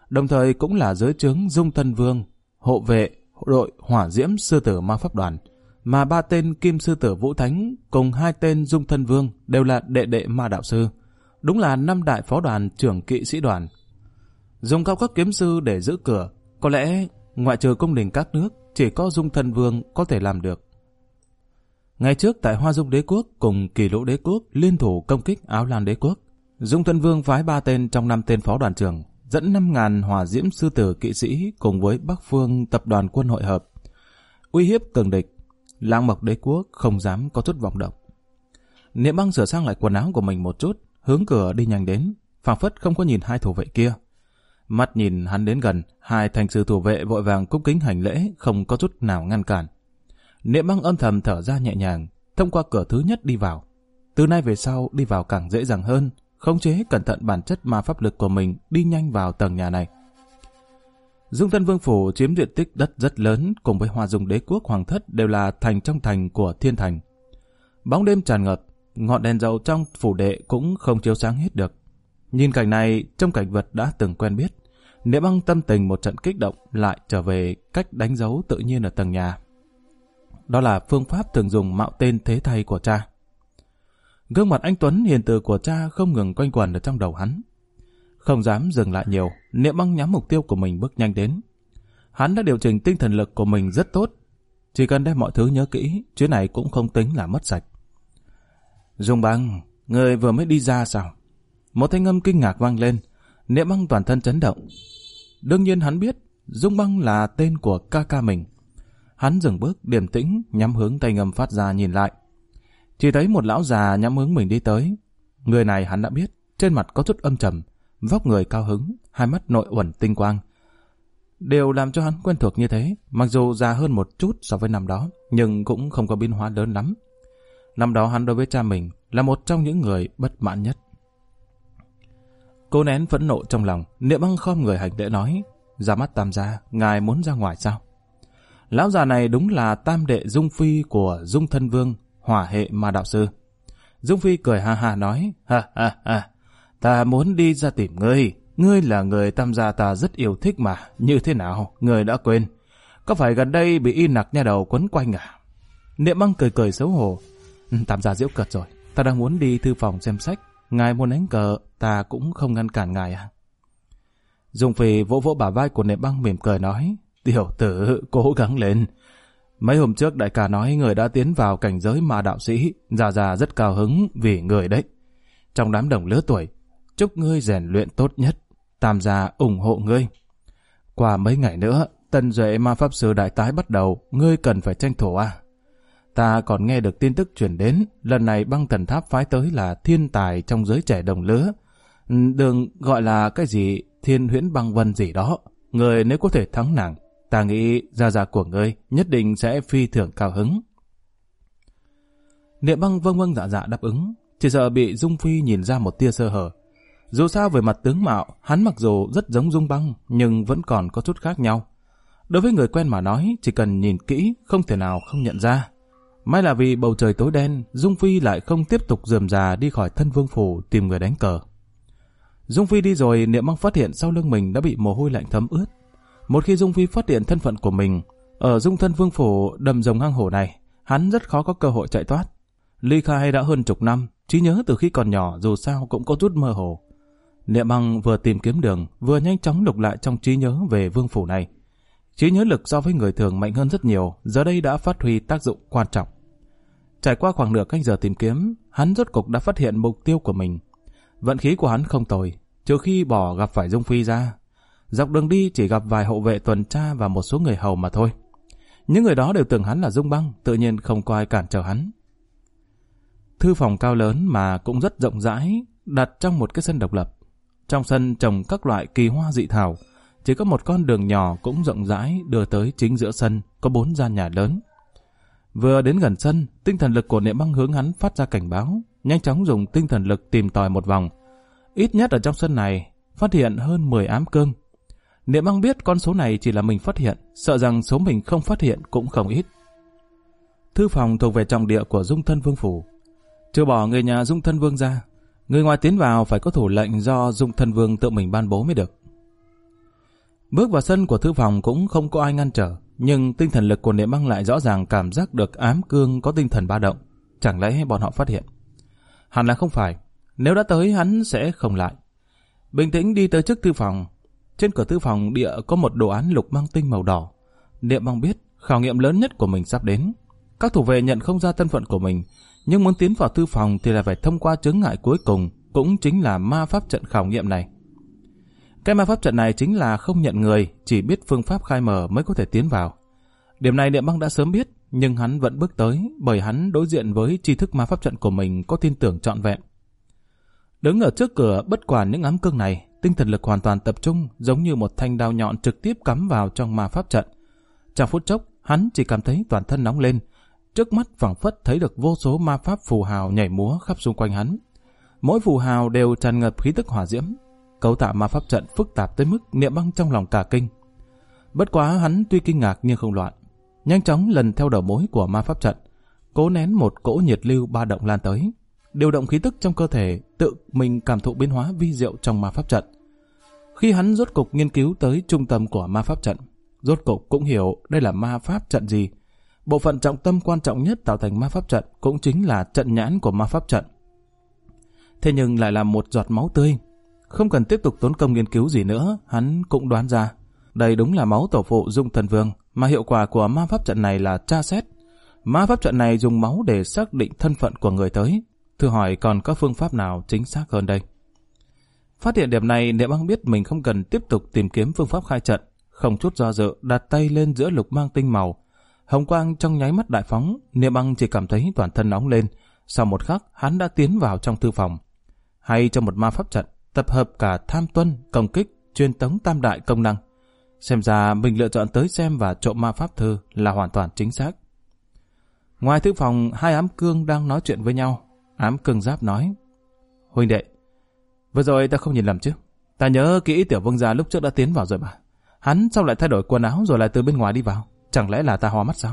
S1: đồng thời cũng là dưới trướng Dung Thân Vương, hộ vệ đội Hỏa Diễm Sư Tử Ma Pháp Đoàn, mà 3 tên Kim Sư Tử Vũ Thánh cùng 2 tên Dung Thân Vương đều là đệ đệ Ma Đạo Sư. Đúng là 5 đại phó đoàn trưởng kỵ sĩ đoàn. Dùng cao cấp kiếm sư để giữ cửa, có lẽ ngoại trừ cung đình các nước, chỉ có Dung Thân Vương có thể làm được. Ngày trước tại Hoa Dung Đế Quốc cùng Kỳ Lỗ Đế Quốc liên thủ công kích Áo Lan Đế Quốc, Dung Thân Vương phái 3 tên trong 5 tên phó đoàn trưởng, dẫn 5.000 Hỏa Diễm Sư Tử kỵ sĩ cùng với Bắc Phương tập đoàn quân hội hợp, uy hiếp cường địch. Lãng Mộc Đế Quốc không dám có chút vọng động. Niệm Băng sửa sang lại quần áo của mình một chút, hướng cửa đi nhanh đến, phảng phất không có nhìn 2 thủ vệ kia. Mắt nhìn hắn đến gần, 2 thành sư thủ vệ vội vàng cung kính hành lễ, không có chút nào ngăn cản. Niệm Băng âm thầm thở ra nhẹ nhàng, thông qua cửa thứ nhất đi vào. Từ nay về sau đi vào càng dễ dàng hơn, khống chế cẩn thận bản chất ma pháp lực của mình, đi nhanh vào tầng nhà này. Dung Thân Vương phủ chiếm diện tích đất rất lớn, cùng với Hoa Dung Đế Quốc Hoàng Thất đều là thành trong thành của Thiên Thành. Bóng đêm tràn ngập, ngọn đèn dầu trong phủ đệ cũng không chiếu sáng hết được. Nhìn cảnh này, trong cảnh vật đã từng quen biết, Niệm Băng tâm tình một trận kích động, lại trở về cách đánh dấu tự nhiên ở tầng nhà. Đó là phương pháp thường dùng mạo tên thế thay của cha. Gương mặt anh tuấn hiền từ của cha không ngừng quanh quẩn ở trong đầu hắn. Không dám dừng lại nhiều, Niệm Băng nhắm mục tiêu của mình bước nhanh đến. Hắn đã điều chỉnh tinh thần lực của mình rất tốt. Chỉ cần đem mọi thứ nhớ kỹ, chuyến này cũng không tính là mất sạch. Dung Băng, người vừa mới đi ra sao? Một thanh âm kinh ngạc vang lên, Niệm Băng toàn thân chấn động. Đương nhiên hắn biết, Dung Băng là tên của ca ca mình. Hắn dừng bước điềm tĩnh, nhắm hướng thanh âm phát ra nhìn lại. Chỉ thấy một lão già nhắm hướng mình đi tới. Người này hắn đã biết, trên mặt có chút âm trầm, vóc người cao hứng, 2 mắt nội uẩn tinh quang. Điều làm cho hắn quen thuộc như thế, mặc dù già hơn một chút so với năm đó, nhưng cũng không có biến hóa lớn lắm. Năm đó hắn đối với cha mình là một trong những người bất mãn nhất. Cố nén phẫn nộ trong lòng, Niệm Băng khom người hành lễ nói, ra mắt Tam gia, ngài muốn ra ngoài sao? Lão già này đúng là tam đệ Dung Phi của Dung Thân Vương, hỏa hệ Ma Đạo Sư. Dung Phi cười ha ha nói, ha, ta muốn đi ra tìm ngươi. Ngươi là người Tam gia ta rất yêu thích mà. Như thế nào, ngươi đã quên? Có phải gần đây bị y nặc nha đầu quấn quanh à? Niệm Băng cười xấu hổ. Tam gia giễu cợt rồi. Ta đang muốn đi thư phòng xem sách. Ngài muốn đánh cờ, ta cũng không ngăn cản ngài à? Dung Phi vỗ vỗ bả vai của Niệm Băng mỉm cười nói, tiểu tử, cố gắng lên. Mấy hôm trước đại ca nói người đã tiến vào cảnh giới ma đạo sĩ, già rất cao hứng vì người đấy. Trong đám đồng lứa tuổi, chúc ngươi rèn luyện tốt nhất, Tam gia ủng hộ ngươi. Qua mấy ngày nữa, tần duệ ma pháp sư đại tái bắt đầu, ngươi cần phải tranh thủ à? Ta còn nghe được tin tức truyền đến, lần này Băng Thần Tháp phái tới là thiên tài trong giới trẻ đồng lứa. Đừng gọi là cái gì Thiên Huyễn Băng Vân gì đó. Người nếu có thể thắng nàng, ta nghĩ gia của ngươi nhất định sẽ phi thường cao hứng. Niệm Băng vâng dạ đáp ứng, chỉ sợ bị Dung Phi nhìn ra một tia sơ hở. Dù sao về mặt tướng mạo, hắn mặc dù rất giống Dung Băng, nhưng vẫn còn có chút khác nhau. Đối với người quen mà nói, chỉ cần nhìn kỹ, không thể nào không nhận ra. May là vì bầu trời tối đen, Dung Phi lại không tiếp tục rườm rà đi khỏi Thân Vương phủ tìm người đánh cờ. Dung Phi đi rồi, Niệm Băng phát hiện sau lưng mình đã bị mồ hôi lạnh thấm ướt. Một khi Dung Phi phát hiện thân phận của mình, ở Dung Thân Vương phủ đầm rồng hang hổ này, hắn rất khó có cơ hội chạy thoát. Ly khai đã hơn chục năm, trí nhớ từ khi còn nhỏ dù sao cũng có chút mơ hồ. Niệm Băng vừa tìm kiếm đường, vừa nhanh chóng lục lại trong trí nhớ về vương phủ này. Trí nhớ lực so với người thường mạnh hơn rất nhiều, giờ đây đã phát huy tác dụng quan trọng. Trải qua khoảng nửa canh giờ tìm kiếm, hắn rốt cục đã phát hiện mục tiêu của mình. Vận khí của hắn không tồi, trừ khi bỏ gặp phải Dung Phi ra. Dọc đường đi chỉ gặp vài hộ vệ tuần tra và một số người hầu mà thôi. Những người đó đều tưởng hắn là Dung Băng, tự nhiên không có ai cản trở hắn. Thư phòng cao lớn mà cũng rất rộng rãi, đặt trong một cái sân độc lập. Trong sân trồng các loại kỳ hoa dị thảo, chỉ có một con đường nhỏ cũng rộng rãi đưa tới chính giữa sân, có 4 gian nhà lớn. Vừa đến gần sân, tinh thần lực của Niệm Băng hướng hắn phát ra cảnh báo, nhanh chóng dùng tinh thần lực tìm tòi một vòng. Ít nhất ở trong sân này, phát hiện hơn 10 ám cương. Niệm Băng biết con số này chỉ là mình phát hiện, sợ rằng số mình không phát hiện cũng không ít. Thư phòng thuộc về trọng địa của Dung Thân Vương phủ. Trừ bỏ người nhà Dung Thân Vương ra, người ngoài tiến vào phải có thủ lệnh do Dung Thân Vương tự mình ban bố mới được. Bước vào sân của thư phòng cũng không có ai ngăn trở, nhưng tinh thần lực của Niệm Băng lại rõ ràng cảm giác được ám cương có tinh thần ba động. Chẳng lẽ bọn họ phát hiện? Hẳn là không phải, nếu đã tới hắn sẽ không lại. Bình tĩnh đi tới trước thư phòng. Trên cửa thư phòng địa có một đồ án lục mang tinh màu đỏ. Niệm Băng biết khảo nghiệm lớn nhất của mình sắp đến. Các thủ vệ nhận không ra thân phận của mình, nhưng muốn tiến vào thư phòng thì là phải thông qua chướng ngại cuối cùng, cũng chính là ma pháp trận khảo nghiệm này. Cái ma pháp trận này chính là không nhận người, chỉ biết phương pháp khai mở mới có thể tiến vào. Điểm này Niệm Băng đã sớm biết, nhưng hắn vẫn bước tới, bởi hắn đối diện với tri thức ma pháp trận của mình có tin tưởng trọn vẹn. Đứng ở trước cửa bất quản những ám cương này, tinh thần lực hoàn toàn tập trung, giống như một thanh đao nhọn trực tiếp cắm vào trong ma pháp trận. Trong phút chốc, hắn chỉ cảm thấy toàn thân nóng lên, trước mắt phảng phất thấy được vô số ma pháp phù hào nhảy múa khắp xung quanh hắn. Mỗi phù hào đều tràn ngập khí tức hỏa diễm. Cấu tạo ma pháp trận phức tạp tới mức Niệm Băng trong lòng cả kinh. Bất quá hắn tuy kinh ngạc nhưng không loạn, nhanh chóng lần theo đầu mối của ma pháp trận, cố nén một cỗ nhiệt lưu ba động lan tới, điều động khí tức trong cơ thể, tự mình cảm thụ biến hóa vi diệu trong ma pháp trận. Khi hắn rốt cục nghiên cứu tới trung tâm của ma pháp trận, rốt cục cũng hiểu đây là ma pháp trận gì. Bộ phận trọng tâm quan trọng nhất tạo thành ma pháp trận cũng chính là trận nhãn của ma pháp trận. Thế nhưng lại là một giọt máu tươi. Không cần tiếp tục tốn công nghiên cứu gì nữa, hắn cũng đoán ra đây đúng là máu tổ phụ Dung Thần Vương, mà hiệu quả của ma pháp trận này là tra xét. Ma pháp trận này dùng máu để xác định thân phận của người tới. Thử hỏi còn có phương pháp nào chính xác hơn đây? Phát hiện điểm này, Niệm Băng biết mình không cần tiếp tục tìm kiếm phương pháp khai trận. Không chút do dự, đặt tay lên giữa lục mang tinh màu. Hồng quang trong nháy mắt đại phóng, Niệm Băng chỉ cảm thấy toàn thân nóng lên. Sau một khắc, hắn đã tiến vào trong thư phòng. Hay trong một ma pháp trận, tập hợp cả tham tuân, công kích, truyền tống tam đại công năng. Xem ra mình lựa chọn tới xem và trộm ma pháp thư là hoàn toàn chính xác. Ngoài thư phòng, hai ám cương đang nói chuyện với nhau. Ám cương Giáp nói: Huynh đệ, vừa rồi ta không nhìn lầm chứ? Ta nhớ kỹ Tiểu Vương gia lúc trước đã tiến vào rồi mà. Hắn sao lại thay đổi quần áo rồi lại từ bên ngoài đi vào? Chẳng lẽ là ta hoa mắt sao?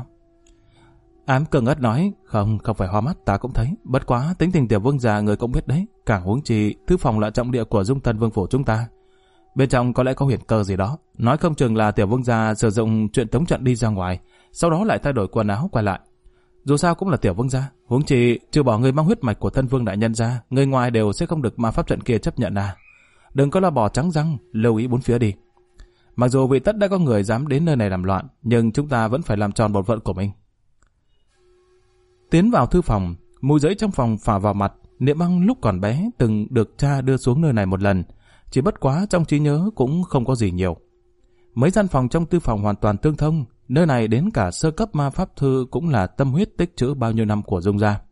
S1: Ám cương Ất nói: Không phải hoa mắt, ta cũng thấy. Bất quá tính tình Tiểu Vương gia người cũng biết đấy. Càng huống chi thư phòng là trọng địa của Dung Thần Vương phủ chúng ta. Bên trong có lẽ có huyền cơ gì đó. Nói không chừng là Tiểu Vương gia sử dụng chuyện tống trận đi ra ngoài, sau đó lại thay đổi quần áo quay lại. Dù sao cũng là Tiểu Vương gia, huống chi trừ bỏ người mang huyết mạch của thân vương đại nhân ra, người ngoài đều sẽ không được ma pháp trận kia chấp nhận à. Đừng có là bò trắng răng, lưu ý bốn phía đi. Mặc dù vị tất đã có người dám đến nơi này làm loạn, nhưng chúng ta vẫn phải làm tròn bổn phận của mình. Tiến vào thư phòng, mùi giấy trong phòng phả vào mặt. Niệm Băng lúc còn bé từng được cha đưa xuống nơi này một lần, chỉ bất quá trong trí nhớ cũng không có gì nhiều. Mấy gian phòng trong thư phòng hoàn toàn tương thông, nơi này đến cả sơ cấp ma pháp thư cũng là tâm huyết tích trữ bao nhiêu năm của Dung gia.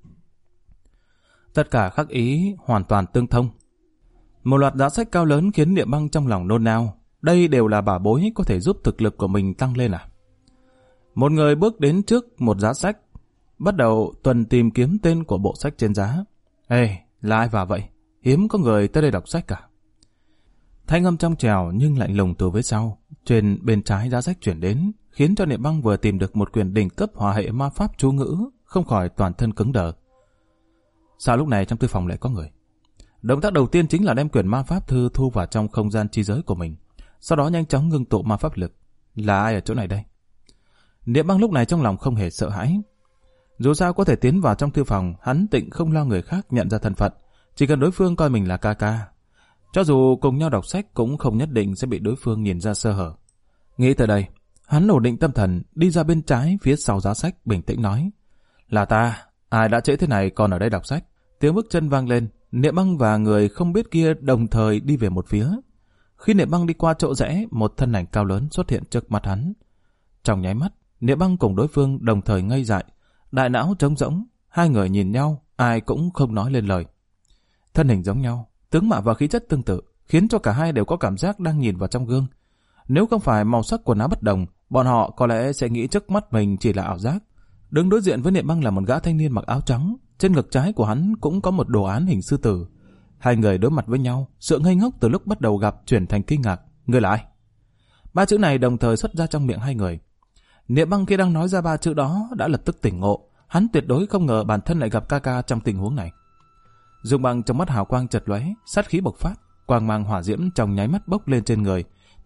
S1: Tất cả khắc ý hoàn toàn tương thông. Một loạt giá sách cao lớn khiến Niệm Băng trong lòng nôn nao. Đây đều là bảo bối có thể giúp thực lực của mình tăng lên à? Một người bước đến trước một giá sách, bắt đầu tuần tìm kiếm tên của bộ sách trên giá. Ê, là ai vào vậy? Hiếm có người tới đây đọc sách cả. Thanh âm trong trèo nhưng lạnh lùng từ phía sau, trên bên trái giá sách chuyển đến, khiến cho Niệm Băng vừa tìm được một quyển đỉnh cấp hòa hệ ma pháp chú ngữ, không khỏi toàn thân cứng đờ. Sao lúc này trong thư phòng lại có người? Động tác đầu tiên chính là đem quyển ma pháp thư thu vào trong không gian chi giới của mình, sau đó nhanh chóng ngưng tụ ma pháp lực. Là ai ở chỗ này đây? Niệm Băng lúc này trong lòng không hề sợ hãi. Dù sao có thể tiến vào trong thư phòng, hắn tịnh không lo người khác nhận ra thân phận, chỉ cần đối phương coi mình là ca ca. Cho dù cùng nhau đọc sách cũng không nhất định sẽ bị đối phương nhìn ra sơ hở. Nghĩ tới đây, hắn ổn định tâm thần, đi ra bên trái phía sau giá sách, bình tĩnh nói: Là ta, ai đã trễ thế này còn ở đây đọc sách? Tiếng bước chân vang lên, Niệm Băng và người không biết kia đồng thời đi về một phía. Khi Niệm Băng đi qua chỗ rẽ, một thân ảnh cao lớn xuất hiện trước mặt hắn. Trong nháy mắt, Niệm Băng cùng đối phương đồng thời ngây dại, đại não trống rỗng, hai người nhìn nhau, ai cũng không nói lên lời. Thân hình giống nhau, tướng mạo và khí chất tương tự, khiến cho cả hai đều có cảm giác đang nhìn vào trong gương. Nếu không phải màu sắc quần áo bất đồng, bọn họ có lẽ sẽ nghĩ trước mắt mình chỉ là ảo giác. Đứng đối diện với Niệm Băng là một gã thanh niên mặc áo trắng, trên ngực trái của hắn cũng có một đồ án hình sư tử. Hai người đối mặt với nhau, sự ngây ngốc từ lúc bắt đầu gặp chuyển thành kinh ngạc. Người là ai? Ba chữ này đồng thời xuất ra trong miệng hai người. Niệm Băng khi đang nói ra ba chữ đó đã lập tức tỉnh ngộ, hắn tuyệt đối không ngờ bản thân lại gặp ca ca trong tình huống này. Dung Băng trong mắt hào quang chật lóe, sát khí bộc phát, quang mang hỏa diễm trong nháy mắt bốc lên trên người,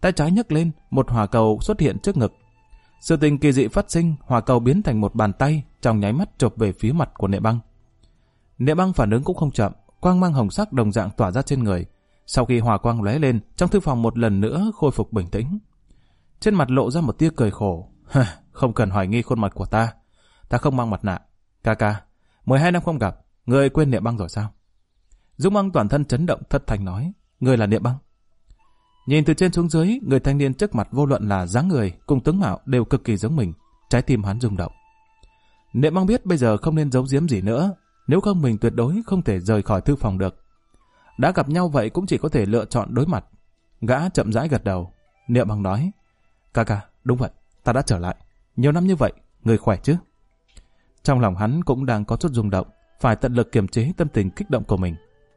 S1: tay trái nhấc lên, một hỏa cầu xuất hiện trước ngực. Sự tình kỳ dị phát sinh, hỏa cầu biến thành một bàn tay, trong nháy mắt chộp về phía mặt của Niệm Băng. Niệm Băng phản ứng cũng không chậm, quang mang hồng sắc đồng dạng tỏa ra trên người. Sau khi hỏa quang lóe lên, trong thư phòng một lần nữa khôi phục bình tĩnh. Trên mặt lộ ra một tia cười khổ. Không cần hoài nghi khuôn mặt của ta. Ta không mang mặt nạ. Ca ca, 12 năm không gặp, ngươi quên Niệm Băng rồi sao? Dung Băng toàn thân chấn động thất thanh nói, ngươi là Niệm Băng. Nhìn từ trên xuống dưới, người thanh niên trước mặt vô luận là dáng người cùng tướng mạo đều cực kỳ giống mình. Trái tim hắn rung động. Niệm Băng biết bây giờ không nên giấu giếm gì nữa, nếu không mình tuyệt đối không thể rời khỏi thư phòng được. Đã gặp nhau vậy cũng chỉ có thể lựa chọn đối mặt. Gã chậm rãi gật đầu. Niệm Băng nói, ca ca, đúng vậy, ta đã trở lại. Nhiều năm như vậy, người khỏe chứ? Trong lòng hắn cũng đang có chút rung động, phải tận lực kiềm chế tâm tình kích động của mình.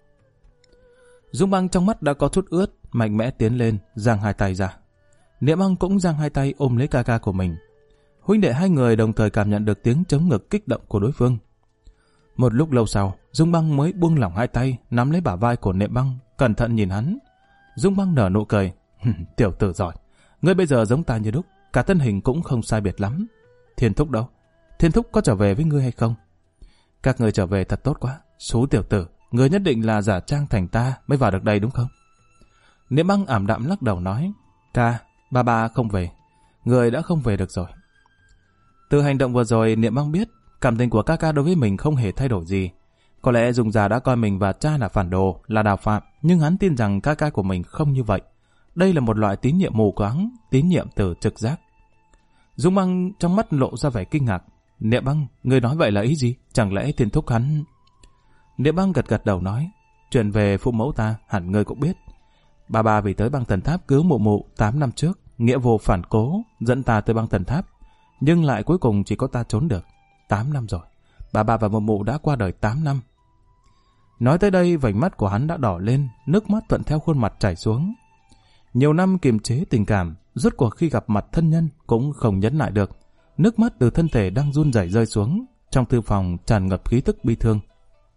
S1: Dung Băng trong mắt đã có chút ướt, mạnh mẽ tiến lên, giang hai tay ra. Niệm Băng cũng giang hai tay ôm lấy ca ca của mình. Huynh đệ hai người đồng thời cảm nhận được tiếng chống ngực kích động của đối phương. Một lúc lâu sau, Dung Băng mới buông lỏng hai tay, nắm lấy bả vai của Niệm Băng, cẩn thận nhìn hắn. Dung Băng nở nụ cười. Tiểu tử giỏi, ngươi bây giờ giống ta như đúc, cả thân hình cũng không sai biệt lắm. Thiên Thúc đâu? Thiên Thúc có trở về với ngươi hay không? Các ngươi trở về thật tốt quá. Số tiểu tử, ngươi nhất định là giả trang thành ta mới vào được đây đúng không? Niệm Băng ảm đạm lắc đầu nói, ca, ba không về. Người đã không về được rồi. Từ hành động vừa rồi, Niệm Băng biết cảm tình của ca ca đối với mình không hề thay đổi gì. Có lẽ Dung già đã coi mình và cha là phản đồ, là đào phạm, nhưng hắn tin rằng ca ca của mình không như vậy. Đây là một loại tín nhiệm mù quáng, tín nhiệm từ trực giác. Dung Băng trong mắt lộ ra vẻ kinh ngạc. Niệm Băng, người nói vậy là ý gì? Chẳng lẽ Thiên Thúc hắn... Niệm Băng gật gật đầu nói, chuyện về phụ mẫu ta hẳn ngươi cũng biết. Ba vì tới Băng Thần Tháp cứu mụ mụ 8 năm trước, nghĩa vô phản cố, dẫn ta tới Băng Thần Tháp. Nhưng lại cuối cùng chỉ có ta trốn được. 8 năm rồi, bà và mụ mụ đã qua đời 8 năm. Nói tới đây, vành mắt của hắn đã đỏ lên, nước mắt thuận theo khuôn mặt chảy xuống. Nhiều năm kiềm chế tình cảm, rốt cuộc khi gặp mặt thân nhân cũng không nhẫn lại được. Nước mắt từ thân thể đang run rẩy rơi xuống, trong thư phòng tràn ngập khí tức bi thương.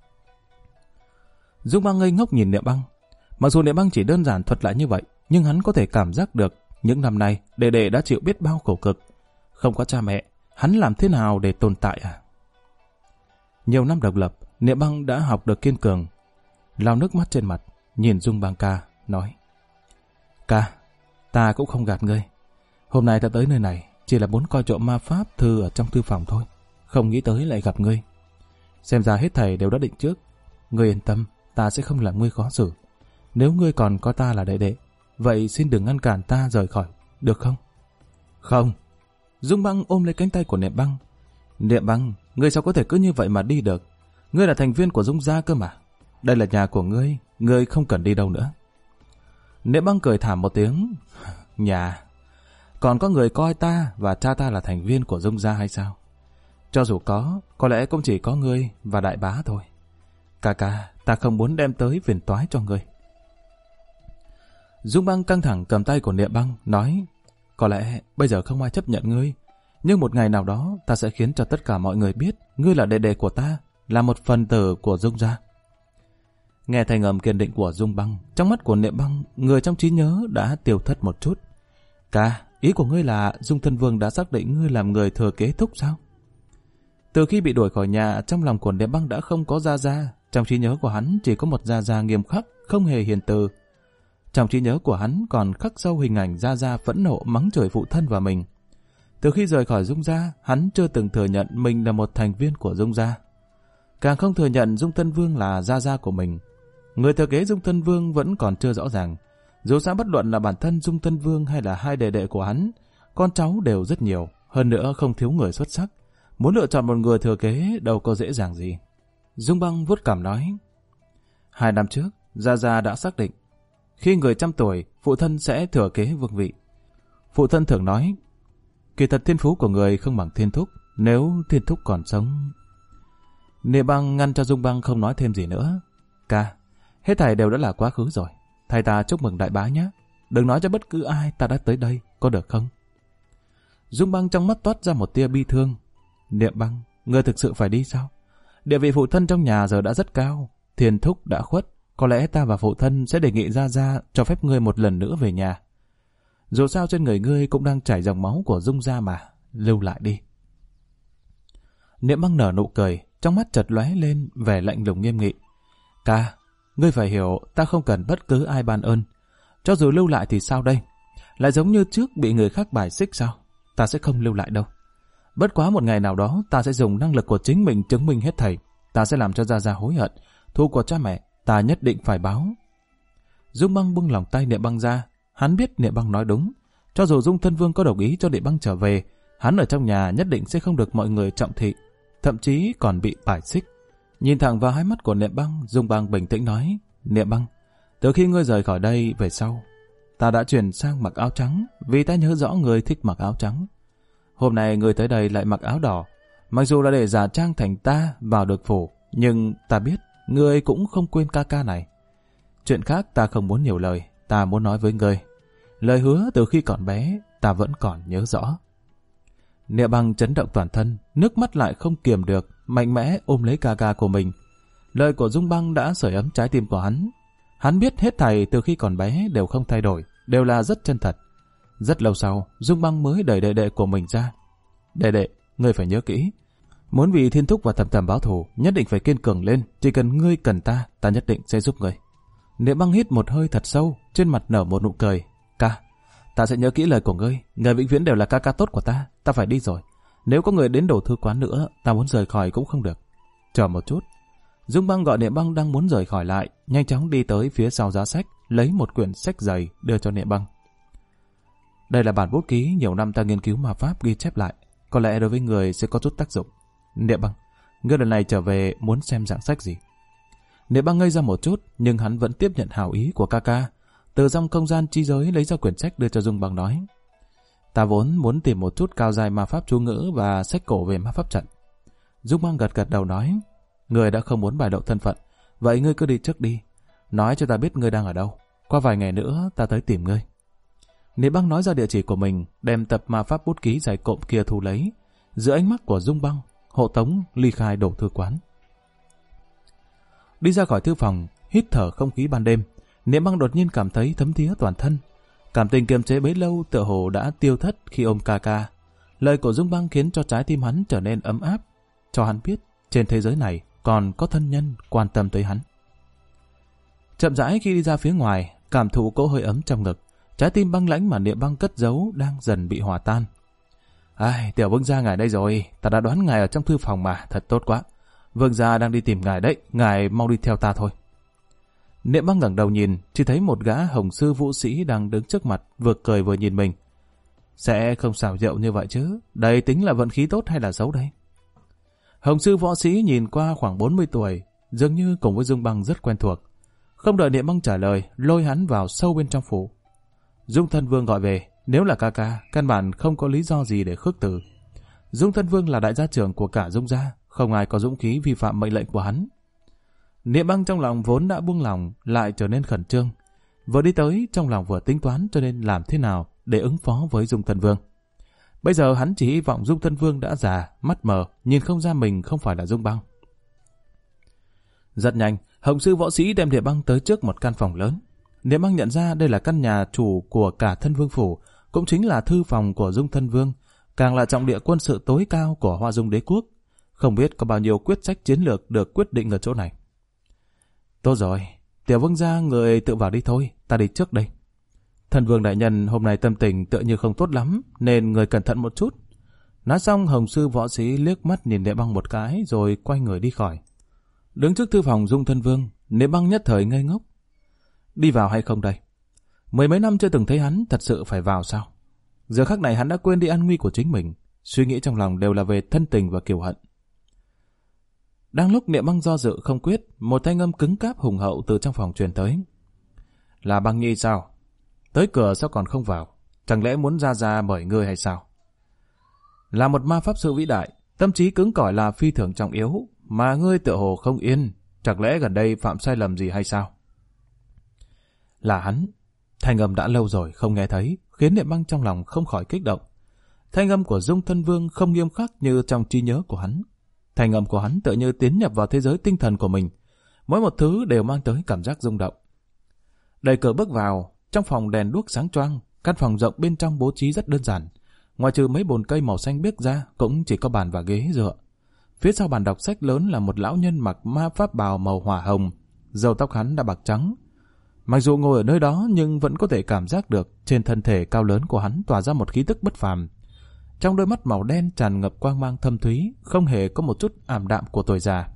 S1: Dung Băng ngây ngốc nhìn Niệm Băng. Mặc dù Niệm Băng chỉ đơn giản thuật lại như vậy, nhưng hắn có thể cảm giác được những năm nay đệ đệ đã chịu biết bao khổ cực. Không có cha mẹ, hắn làm thế nào để tồn tại à? Nhiều năm độc lập, Niệm Băng đã học được kiên cường. Lau nước mắt trên mặt, nhìn Dung Băng ca, nói, ca, ta cũng không gạt ngươi. Hôm nay ta tới nơi này chỉ là muốn coi trộm ma pháp thư ở trong thư phòng thôi. Không nghĩ tới lại gặp ngươi. Xem ra hết thầy đều đã định trước. Ngươi yên tâm, ta sẽ không làm ngươi khó xử. Nếu ngươi còn coi ta là đệ đệ, vậy xin đừng ngăn cản ta rời khỏi, được không? Không. Dung Băng ôm lấy cánh tay của Niệm Băng. Niệm Băng, ngươi sao có thể cứ như vậy mà đi được? Ngươi là thành viên của Dung gia cơ mà. Đây là nhà của ngươi không cần đi đâu nữa. Niệm Băng cười thảm một tiếng. Nhà? Còn có người coi ta và cha ta là thành viên của Dung gia hay sao? Cho dù có lẽ cũng chỉ có ngươi và đại bá thôi. Ca ca, ta không muốn đem tới phiền toái cho ngươi. Dung Băng căng thẳng cầm tay của Niệm Băng, nói, có lẽ bây giờ không ai chấp nhận ngươi, nhưng một ngày nào đó ta sẽ khiến cho tất cả mọi người biết ngươi là đệ đệ của ta, là một phần tử của Dung gia. Nghe thanh âm kiên định của Dung Băng, trong mắt của Niệm Băng, người trong trí nhớ đã tiêu thất một chút. Ca, ý của ngươi là Dung Thân Vương đã xác định ngươi làm người thừa kế thúc sao? Từ khi bị đuổi khỏi nhà, trong lòng của Niệm Băng đã không có Gia Gia. Trong trí nhớ của hắn chỉ có một Gia Gia nghiêm khắc, không hề hiền từ. Trong trí nhớ của hắn còn khắc sâu hình ảnh Gia Gia phẫn nộ mắng chửi phụ thân và mình. Từ khi rời khỏi Dung gia, hắn chưa từng thừa nhận mình là một thành viên của Dung gia. Càng không thừa nhận Dung Thân Vương là Gia Gia của mình. Người thừa kế Dung Thân Vương vẫn còn chưa rõ ràng. Dù sao bất luận là bản thân Dung Thân Vương hay là hai đệ đệ của hắn, con cháu đều rất nhiều, hơn nữa không thiếu người xuất sắc. Muốn lựa chọn một người thừa kế đâu có dễ dàng gì. Dung Băng vuốt cằm nói, 2 năm trước, Gia Gia đã xác định, khi người trăm tuổi, phụ thân sẽ thừa kế vương vị. Phụ thân thường nói, kỳ thật thiên phú của người không bằng Thiên Thúc, nếu Thiên Thúc còn sống. Niệm Băng ngăn cho Dung Băng không nói thêm gì nữa. Ca, hết thảy đều đã là quá khứ rồi. Thầy ta chúc mừng đại bá nhé. Đừng nói cho bất cứ ai ta đã tới đây, có được không? Dung Băng trong mắt toát ra một tia bi thương. Niệm Băng, ngươi thực sự phải đi sao? Địa vị phụ thân trong nhà giờ đã rất cao. Thiên Thúc đã khuất, có lẽ ta và phụ thân sẽ đề nghị Gia Gia cho phép ngươi một lần nữa về nhà. Dù sao trên người ngươi cũng đang chảy dòng máu của Dung gia mà, lưu lại đi. Niệm Băng nở nụ cười, trong mắt chợt lóe lên vẻ lạnh lùng nghiêm nghị. Ca, ngươi phải hiểu ta không cần bất cứ ai ban ơn. Cho dù lưu lại thì sao đây? Lại giống như trước bị người khác bài xích sao? Ta sẽ không lưu lại đâu. Bất quá một ngày nào đó ta sẽ dùng năng lực của chính mình chứng minh hết thảy. Ta sẽ làm cho Gia Gia hối hận. Thù của cha mẹ ta nhất định phải báo. Dung Băng buông lòng tay Niệm Băng ra. Hắn biết Niệm Băng nói đúng. Cho dù Dung Thân Vương có đồng ý cho Niệm Băng trở về, hắn ở trong nhà nhất định sẽ không được mọi người trọng thị, thậm chí còn bị bài xích. Nhìn thẳng vào hai mắt của Niệm Băng, Dung Băng bình tĩnh nói: Niệm Băng, từ khi ngươi rời khỏi đây về sau, ta đã chuyển sang mặc áo trắng vì ta nhớ rõ ngươi thích mặc áo trắng. Hôm nay ngươi tới đây lại mặc áo đỏ, mặc dù là để giả trang thành ta vào được phủ, nhưng ta biết ngươi cũng không quên ca ca này. Chuyện khác ta không muốn nhiều lời, ta muốn nói với ngươi. Lời hứa từ khi còn bé ta vẫn còn nhớ rõ. Niệm Băng chấn động toàn thân, nước mắt lại không kiềm được, mạnh mẽ ôm lấy ca ca của mình. Lời của Dung Băng đã sưởi ấm trái tim của hắn. Hắn biết hết thảy từ khi còn bé đều không thay đổi, đều là rất chân thật. Rất lâu sau, Dung Băng mới đẩy đệ đệ của mình ra. Đệ đệ, ngươi phải nhớ kỹ. Muốn vì Thiên Thúc và Thầm Thầm báo thù, nhất định phải kiên cường lên. Chỉ cần ngươi cần ta, ta nhất định sẽ giúp ngươi. Niệm Băng hít một hơi thật sâu, trên mặt nở một nụ cười. Ca, ta sẽ nhớ kỹ lời của ngươi. Ngươi vĩnh viễn đều là ca ca tốt của ta. Ta phải đi rồi. Nếu có người đến đổ thư quán nữa, ta muốn rời khỏi cũng không được. Chờ một chút. Dung Băng gọi Niệm Băng đang muốn rời khỏi lại, nhanh chóng đi tới phía sau giá sách, lấy một quyển sách dày đưa cho Niệm Băng. Đây là bản bút ký nhiều năm ta nghiên cứu ma pháp ghi chép lại, có lẽ đối với người sẽ có chút tác dụng. Niệm Băng, ngươi lần này trở về muốn xem dạng sách gì? Niệm Băng ngây ra một chút, nhưng hắn vẫn tiếp nhận hảo ý của ca ca. Từ trong không gian chi giới lấy ra quyển sách đưa cho Dung Băng nói: Ta vốn muốn tìm một chút cao giai ma pháp chú ngữ và sách cổ về ma pháp trận. Dung Băng gật gật đầu nói: Ngươi đã không muốn bại lộ thân phận, vậy ngươi cứ đi trước đi. Nói cho ta biết ngươi đang ở đâu. Qua vài ngày nữa ta tới tìm ngươi. Niệm Băng nói ra địa chỉ của mình, đem tập ma pháp bút ký dày cộm kia thu lấy. Giữa ánh mắt của Dung Băng, hộ tống ly khai đổ thư quán. Đi ra khỏi thư phòng, hít thở không khí ban đêm, Niệm Băng đột nhiên cảm thấy thấm thía toàn thân. Cảm tình kiềm chế bấy lâu tựa hồ đã tiêu thất khi ôm ca ca. Lời của Dung Băng khiến cho trái tim hắn trở nên ấm áp, cho hắn biết trên thế giới này còn có thân nhân quan tâm tới hắn. Chậm rãi khi đi ra phía ngoài, cảm thụ cỗ hơi ấm trong ngực, trái tim băng lãnh mà Niệm Băng cất giấu đang dần bị hòa tan. Ai, tiểu vương gia ngài đây rồi, ta đã đoán ngài ở trong thư phòng mà, thật tốt quá. Vương gia đang đi tìm ngài đấy, ngài mau đi theo ta thôi. Niệm Băng ngẩng đầu nhìn, chỉ thấy một gã hồng sư vũ sĩ đang đứng trước mặt, vừa cười vừa nhìn mình. Sẽ không xảo diệu như vậy chứ, đây tính là vận khí tốt hay là xấu đây? Hồng sư võ sĩ nhìn qua khoảng 40 tuổi, dường như cùng với Dung Băng rất quen thuộc. Không đợi Niệm Băng trả lời, lôi hắn vào sâu bên trong phủ. Dung Thân Vương gọi về, nếu là ca ca, căn bản không có lý do gì để khước từ. Dung Thân Vương là đại gia trưởng của cả Dung gia, không ai có dũng khí vi phạm mệnh lệnh của hắn. Niệm Băng trong lòng vốn đã buông lòng, lại trở nên khẩn trương. Vừa đi tới, trong lòng vừa tính toán cho nên làm thế nào để ứng phó với Dung Thân Vương. Bây giờ hắn chỉ hy vọng Dung Thân Vương đã già, mắt mờ, nhìn không ra mình không phải là Dung Băng. Rất nhanh, Hồng sư võ sĩ đem Niệm Băng tới trước một căn phòng lớn. Niệm Băng nhận ra đây là căn nhà chủ của cả Thân Vương phủ, cũng chính là thư phòng của Dung Thân Vương, càng là trọng địa quân sự tối cao của Hoa Dung đế quốc. Không biết có bao nhiêu quyết sách chiến lược được quyết định ở chỗ này. Tốt rồi, tiểu vương gia người tự vào đi thôi, ta đi trước đây. Thân Vương đại nhân hôm nay tâm tình tựa như không tốt lắm, nên người cẩn thận một chút. Nói xong, Hồng sư võ sĩ liếc mắt nhìn Niệm Băng một cái rồi quay người đi khỏi. Đứng trước thư phòng Dung Thân Vương, Niệm Băng nhất thời ngây ngốc. Đi vào hay không đây? Mười mấy năm chưa từng thấy hắn, thật sự phải vào sao? Giờ khắc này hắn đã quên đi an nguy của chính mình, suy nghĩ trong lòng đều là về thân tình và kiều hận. Đang lúc Niệm Băng do dự không quyết, một thanh âm cứng cáp hùng hậu từ trong phòng truyền tới. Là Băng Nhi sao? Tới cửa sao còn không vào? Chẳng lẽ muốn ra mời ngươi hay sao? Là một ma pháp sư vĩ đại, tâm trí cứng cỏi là phi thường trọng yếu, mà ngươi tựa hồ không yên, chẳng lẽ gần đây phạm sai lầm gì hay sao? Là hắn. Thanh âm đã lâu rồi không nghe thấy, khiến Niệm Băng trong lòng không khỏi kích động. Thanh âm của Dung Thân Vương không nghiêm khắc như trong trí nhớ của hắn. Thanh âm của hắn tựa như tiến nhập vào thế giới tinh thần của mình. Mỗi một thứ đều mang tới cảm giác rung động. Đẩy cửa bước vào, trong phòng đèn đuốc sáng choang, Căn phòng rộng bên trong bố trí rất đơn giản. Ngoài trừ mấy bồn cây màu xanh biếc ra, cũng chỉ có bàn và ghế dựa. Phía sau bàn đọc sách lớn là một lão nhân mặc ma pháp bào màu hỏa hồng, râu tóc hắn đã bạc trắng. Mặc dù ngồi ở nơi đó nhưng vẫn có thể cảm giác được trên thân thể cao lớn của hắn tỏa ra một khí tức bất phàm. Trong đôi mắt màu đen tràn ngập quang mang thâm thúy, không hề có một chút ảm đạm của tuổi già.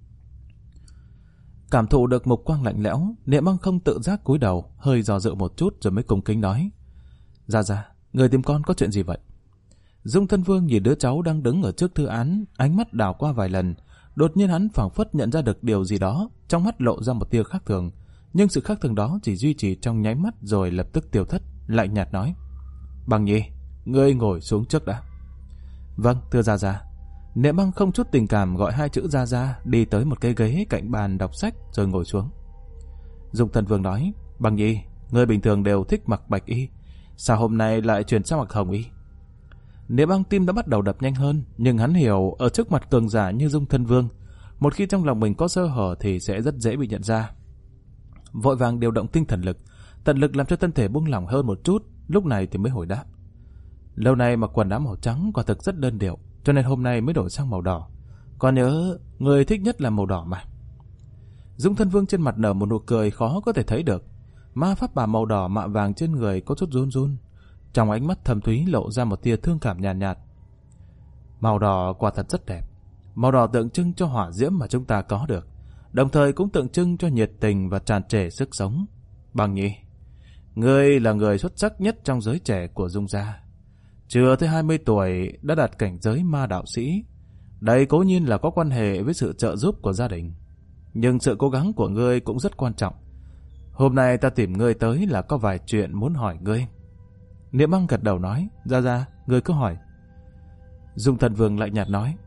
S1: Cảm thụ được mục quang lạnh lẽo, Niệm Băng không tự giác cúi đầu, hơi dò dự một chút rồi mới cung kính nói: Gia, người tìm con có chuyện gì vậy? Dung Thân Vương nhìn đứa cháu đang đứng ở trước thư án, ánh mắt đảo qua vài lần. Đột nhiên hắn phảng phất nhận ra được điều gì đó, trong mắt lộ ra một tia khác thường. Nhưng sự khác thường đó chỉ duy trì trong nháy mắt rồi lập tức tiêu thất, lạnh nhạt nói: Băng Nhi, ngươi ngồi xuống trước đã. Vâng, thưa Gia. Niệm Băng không chút tình cảm gọi hai chữ Gia đi tới một cái ghế cạnh bàn đọc sách rồi ngồi xuống. Dung Thân Vương nói: Băng Nhi, ngươi bình thường đều thích mặc bạch y, sao hôm nay lại chuyển sang mặc hồng y? Niệm Băng tim đã bắt đầu đập nhanh hơn, nhưng hắn hiểu ở trước mặt cường giả như Dung Thân Vương, một khi trong lòng mình có sơ hở thì sẽ rất dễ bị nhận ra. Vội vàng điều động tinh thần lực, tận lực làm cho thân thể buông lỏng hơn một chút, lúc này thì mới hồi đáp: Lâu nay mặc quần áo màu trắng quả thực rất đơn điệu, cho nên hôm nay mới đổi sang màu đỏ. Còn nhớ, người thích nhất là màu đỏ mà. Dung Thân Vương trên mặt nở một nụ cười khó có thể thấy được. Ma pháp bào màu đỏ mạ vàng trên người có chút run run. Trong ánh mắt thâm thúy lộ ra một tia thương cảm nhạt. Màu đỏ quả thật rất đẹp. Màu đỏ tượng trưng cho hỏa diễm mà chúng ta có được, đồng thời cũng tượng trưng cho nhiệt tình và tràn trề sức sống. Băng Nhi, ngươi là người xuất sắc nhất trong giới trẻ của Dung gia. Chưa tới 20 tuổi đã đạt cảnh giới ma đạo sĩ. Đây cố nhiên là có quan hệ với sự trợ giúp của gia đình, nhưng sự cố gắng của ngươi cũng rất quan trọng. Hôm nay ta tìm ngươi tới là có vài chuyện muốn hỏi ngươi. Niệm Băng gật đầu nói: Gia, ngươi cứ hỏi. Dung Thân Vương lạnh nhạt nói: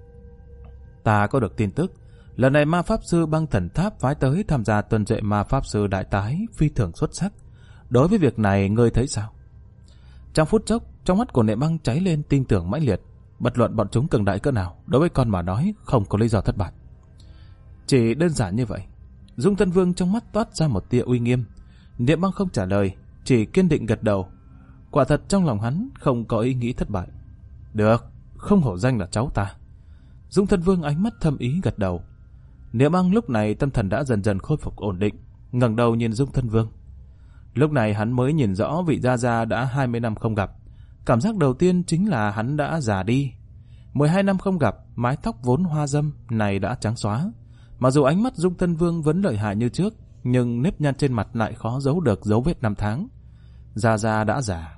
S1: Ta có được tin tức, lần này ma pháp sư Băng Thần Tháp phái tới tham gia tuần dệ ma pháp sư đại tái phi thường xuất sắc. Đối với việc này ngươi thấy sao? Trong phút chốc, trong mắt của Niệm Băng cháy lên tin tưởng mãnh liệt. Bất luận bọn chúng cường đại cỡ nào, đối với con mà nói không có lý do thất bại. Chỉ đơn giản như vậy. Dung Thân Vương trong mắt toát ra một tia uy nghiêm. Niệm Băng không trả lời, chỉ kiên định gật đầu. Quả thật trong lòng hắn không có ý nghĩ thất bại. Được, không hổ danh là cháu ta. Dung Thân Vương ánh mắt thâm ý gật đầu. Niệm Băng lúc này tâm thần đã dần dần khôi phục ổn định, ngẩng đầu nhìn Dung Thân Vương. Lúc này hắn mới nhìn rõ vị Gia đã 20 năm không gặp. Cảm giác đầu tiên chính là hắn đã già đi. 12 năm không gặp, mái tóc vốn hoa râm này đã trắng xóa. Mặc dù ánh mắt Dung Thân Vương vẫn lợi hại như trước, nhưng nếp nhăn trên mặt lại khó giấu được dấu vết năm tháng. Gia đã già.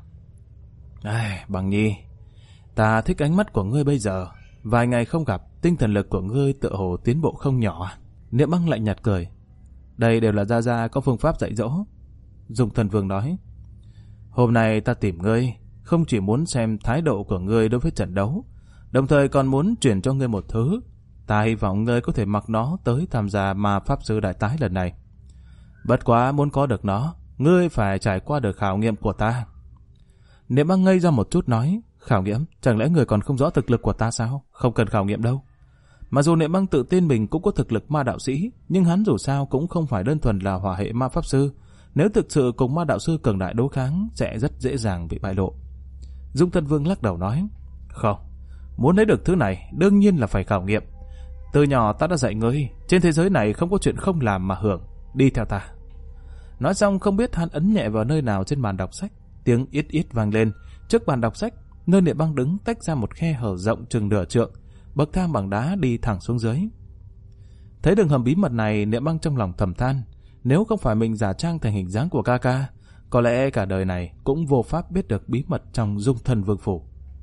S1: Băng Nhi, ta thích ánh mắt của ngươi bây giờ. Vài ngày không gặp, tinh thần lực của ngươi tựa hồ tiến bộ không nhỏ. Niệm Băng lạnh nhạt cười. Đây đều là Gia có phương pháp dạy dỗ. Dung Thân Vương nói: Hôm nay ta tìm ngươi, không chỉ muốn xem thái độ của ngươi đối với trận đấu, đồng thời còn muốn truyền cho ngươi một thứ. Ta hy vọng ngươi có thể mặc nó tới tham gia ma pháp sư đại tái lần này. Bất quá muốn có được nó, ngươi phải trải qua được khảo nghiệm của ta. Niệm Băng ngây ra một chút nói: Khảo nghiệm? Chẳng lẽ người còn không rõ thực lực của ta sao? Không cần khảo nghiệm đâu. Mặc dù Niệm Băng tự tin mình cũng có thực lực ma đạo sĩ, nhưng hắn dù sao cũng không phải đơn thuần là hỏa hệ ma pháp sư. Nếu thực sự cùng ma đạo sư cường đại đối kháng sẽ rất dễ dàng bị bại lộ. Dung Thân Vương lắc đầu nói: Không, muốn lấy được thứ này đương nhiên là phải khảo nghiệm. Từ nhỏ ta đã dạy ngươi, trên thế giới này không có chuyện không làm mà hưởng, đi theo ta. Nói xong không biết hắn ấn nhẹ vào nơi nào trên bàn đọc sách, tiếng ít ít vang lên. Trước bàn đọc sách, nơi Niệm Băng đứng tách ra một khe hở rộng chừng nửa trượng, bậc thang bằng đá đi thẳng xuống dưới. Thấy đường hầm bí mật này, Niệm Băng trong lòng thầm than, nếu không phải mình giả trang thành hình dáng của ca ca, có lẽ cả đời này cũng vô pháp biết được bí mật trong Dung Thân Vương phủ.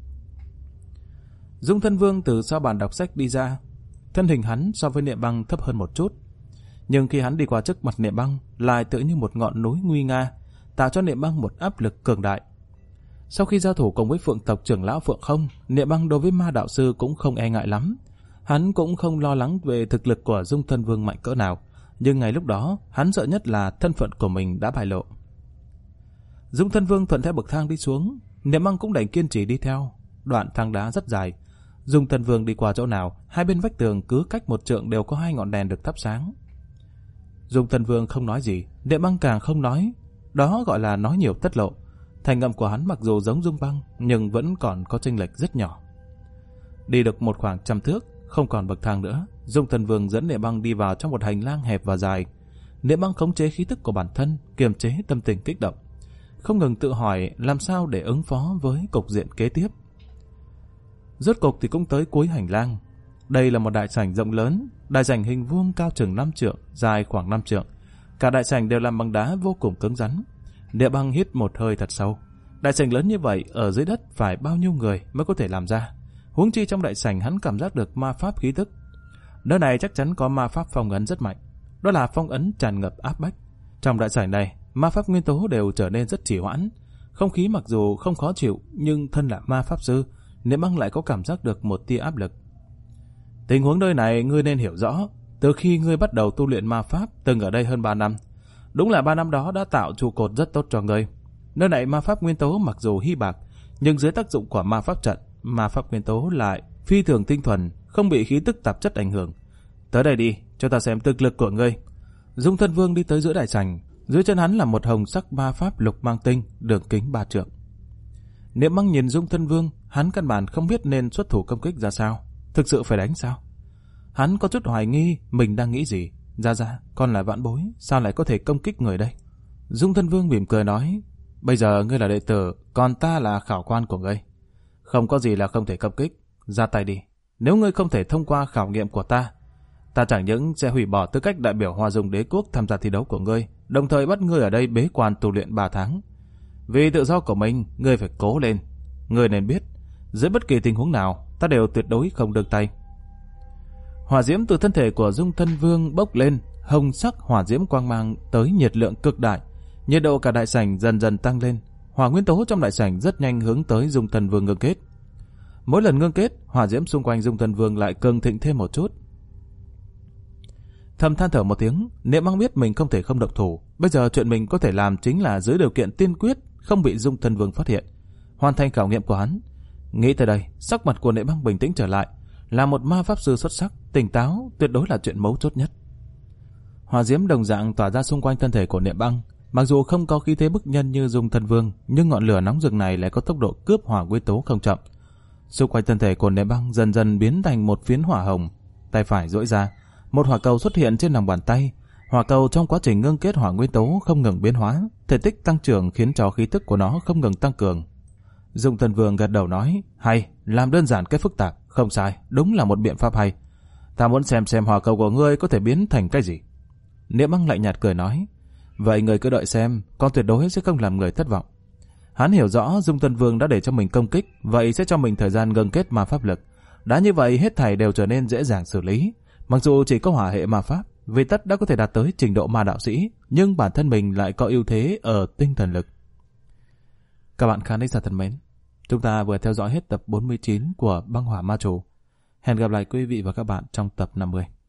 S1: Dung Thân Vương từ sau bàn đọc sách đi ra, thân hình hắn so với Niệm Băng thấp hơn một chút, nhưng khi hắn đi qua trước mặt Niệm Băng lại tựa như một ngọn núi nguy nga, tạo cho Niệm Băng một áp lực cường đại. Sau khi giao thủ cùng với Phượng tộc trưởng lão Phượng Không, Niệm Băng đối với ma đạo sư cũng không e ngại lắm. Hắn cũng không lo lắng về thực lực của Dung Thân Vương mạnh cỡ nào, nhưng ngày lúc đó hắn sợ nhất là thân phận của mình đã bại lộ. Dung Thân Vương thuận theo bậc thang đi xuống, Niệm Băng cũng đành kiên trì đi theo. Đoạn thang đá rất dài, Dung Thân Vương đi qua chỗ nào, hai bên vách tường cứ cách một trượng đều có hai ngọn đèn được thắp sáng. Dung Thân Vương không nói gì, Niệm Băng càng không nói, đó gọi là nói nhiều tất lộ. Thành ngậm của hắn mặc dù giống Dung Băng nhưng vẫn còn có chênh lệch rất nhỏ. Đi được một khoảng 100 thước, không còn bậc thang nữa, Dung Thần Vương dẫn Niệm Băng đi vào trong một hành lang hẹp và dài. Niệm Băng khống chế khí tức của bản thân, kiềm chế tâm tình kích động, không ngừng tự hỏi làm sao để ứng phó với cục diện kế tiếp. Rốt cục thì cũng tới cuối hành lang. Đây là một đại sảnh rộng lớn, đại sảnh hình vuông cao chừng 5 trượng, dài khoảng 5 trượng. Cả đại sảnh đều làm bằng đá vô cùng cứng rắn. Niệm Băng hít một hơi thật sâu. Đại sảnh lớn như vậy, ở dưới đất phải bao nhiêu người mới có thể làm ra? Huống chi trong đại sảnh hắn cảm giác được ma pháp khí tức. Nơi này chắc chắn có ma pháp phong ấn rất mạnh. Đó là phong ấn tràn ngập áp bách. Trong đại sảnh này, ma pháp nguyên tố đều trở nên rất trì hoãn. Không khí mặc dù không khó chịu, nhưng thân là ma pháp sư, Niệm Băng lại có cảm giác được một tia áp lực. Tình huống nơi này ngươi nên hiểu rõ. Từ khi ngươi bắt đầu tu luyện ma pháp, từng ở đây hơn 3 năm. Đúng là 3 năm đó đã tạo trụ cột rất tốt cho ngươi. Nơi này ma pháp nguyên tố mặc dù hy bạc, nhưng dưới tác dụng của ma pháp trận, ma pháp nguyên tố lại phi thường tinh thuần, không bị khí tức tạp chất ảnh hưởng. Tới đây đi, cho ta xem thực lực của ngươi. Dung Thân Vương đi tới giữa đại sảnh, dưới chân hắn là một hồng sắc ma pháp lục mang tinh, đường kính 3 trượng. Niệm Băng nhìn Dung Thân Vương, hắn căn bản không biết nên xuất thủ công kích ra sao, thực sự phải đánh sao? Hắn có chút hoài nghi mình đang nghĩ gì. Ra, con là vãn bối, sao lại có thể công kích người đây? Dung Thân Vương mỉm cười nói, bây giờ ngươi là đệ tử, còn ta là khảo quan của ngươi. Không có gì là không thể công kích, ra tay đi. Nếu ngươi không thể thông qua khảo nghiệm của ta chẳng những sẽ hủy bỏ tư cách đại biểu Hoa Dung Đế quốc tham gia thi đấu của ngươi, đồng thời bắt ngươi ở đây bế quan tu luyện 3 tháng. Vì tự do của mình, ngươi phải cố lên. Ngươi nên biết, dưới bất kỳ tình huống nào, ta đều tuyệt đối không được tay. Hỏa diễm từ thân thể của Dung Thân Vương bốc lên, hồng sắc hỏa diễm quang mang tới nhiệt lượng cực đại. Nhiệt độ cả đại sảnh dần dần tăng lên. Hỏa nguyên tố trong đại sảnh rất nhanh hướng tới Dung Thân Vương ngưng kết. Mỗi lần ngưng kết, hỏa diễm xung quanh Dung Thân Vương lại cường thịnh thêm một chút. Thầm than thở một tiếng, Niệm Băng biết mình không thể không động thủ. Bây giờ chuyện mình có thể làm chính là dưới điều kiện tiên quyết không bị Dung Thân Vương phát hiện, hoàn thành khảo nghiệm của hắn. Nghĩ tới đây, sắc mặt của Niệm Băng bình tĩnh trở lại. Là một ma pháp sư xuất sắc, tỉnh táo tuyệt đối là chuyện mấu chốt nhất. Hỏa diễm đồng dạng tỏa ra xung quanh thân thể của Niệm Băng. Mặc dù không có khí thế bức nhân như Dung Thân Vương, nhưng ngọn lửa nóng rực này lại có tốc độ cướp hỏa nguyên tố không chậm. Xung quanh thân thể của Niệm Băng dần dần biến thành một phiến hỏa hồng. Tay phải duỗi ra, một hỏa cầu xuất hiện trên lòng bàn tay. Hỏa cầu trong quá trình ngưng kết hỏa nguyên tố không ngừng biến hóa, thể tích tăng trưởng khiến cho khí tức của nó không ngừng tăng cường. Dung Thân Vương gật đầu nói, hay, làm đơn giản cái phức tạp, không sai, đúng là một biện pháp hay. Ta muốn xem hỏa cầu của ngươi có thể biến thành cái gì. Niệm Băng lạnh nhạt cười nói, vậy người cứ đợi xem, con tuyệt đối sẽ không làm người thất vọng. Hắn hiểu rõ Dung Thân Vương đã để cho mình công kích, vậy sẽ cho mình thời gian ngưng kết ma pháp lực. Đã như vậy hết thảy đều trở nên dễ dàng xử lý. Mặc dù chỉ có hỏa hệ ma pháp, vì tất đã có thể đạt tới trình độ ma đạo sĩ, nhưng bản thân mình lại có ưu thế ở tinh thần lực. Các bạn khán giả thân mến, chúng ta vừa theo dõi hết tập 49 của Băng Hỏa Ma Chủ. Hẹn gặp lại quý vị và các bạn trong tập 50.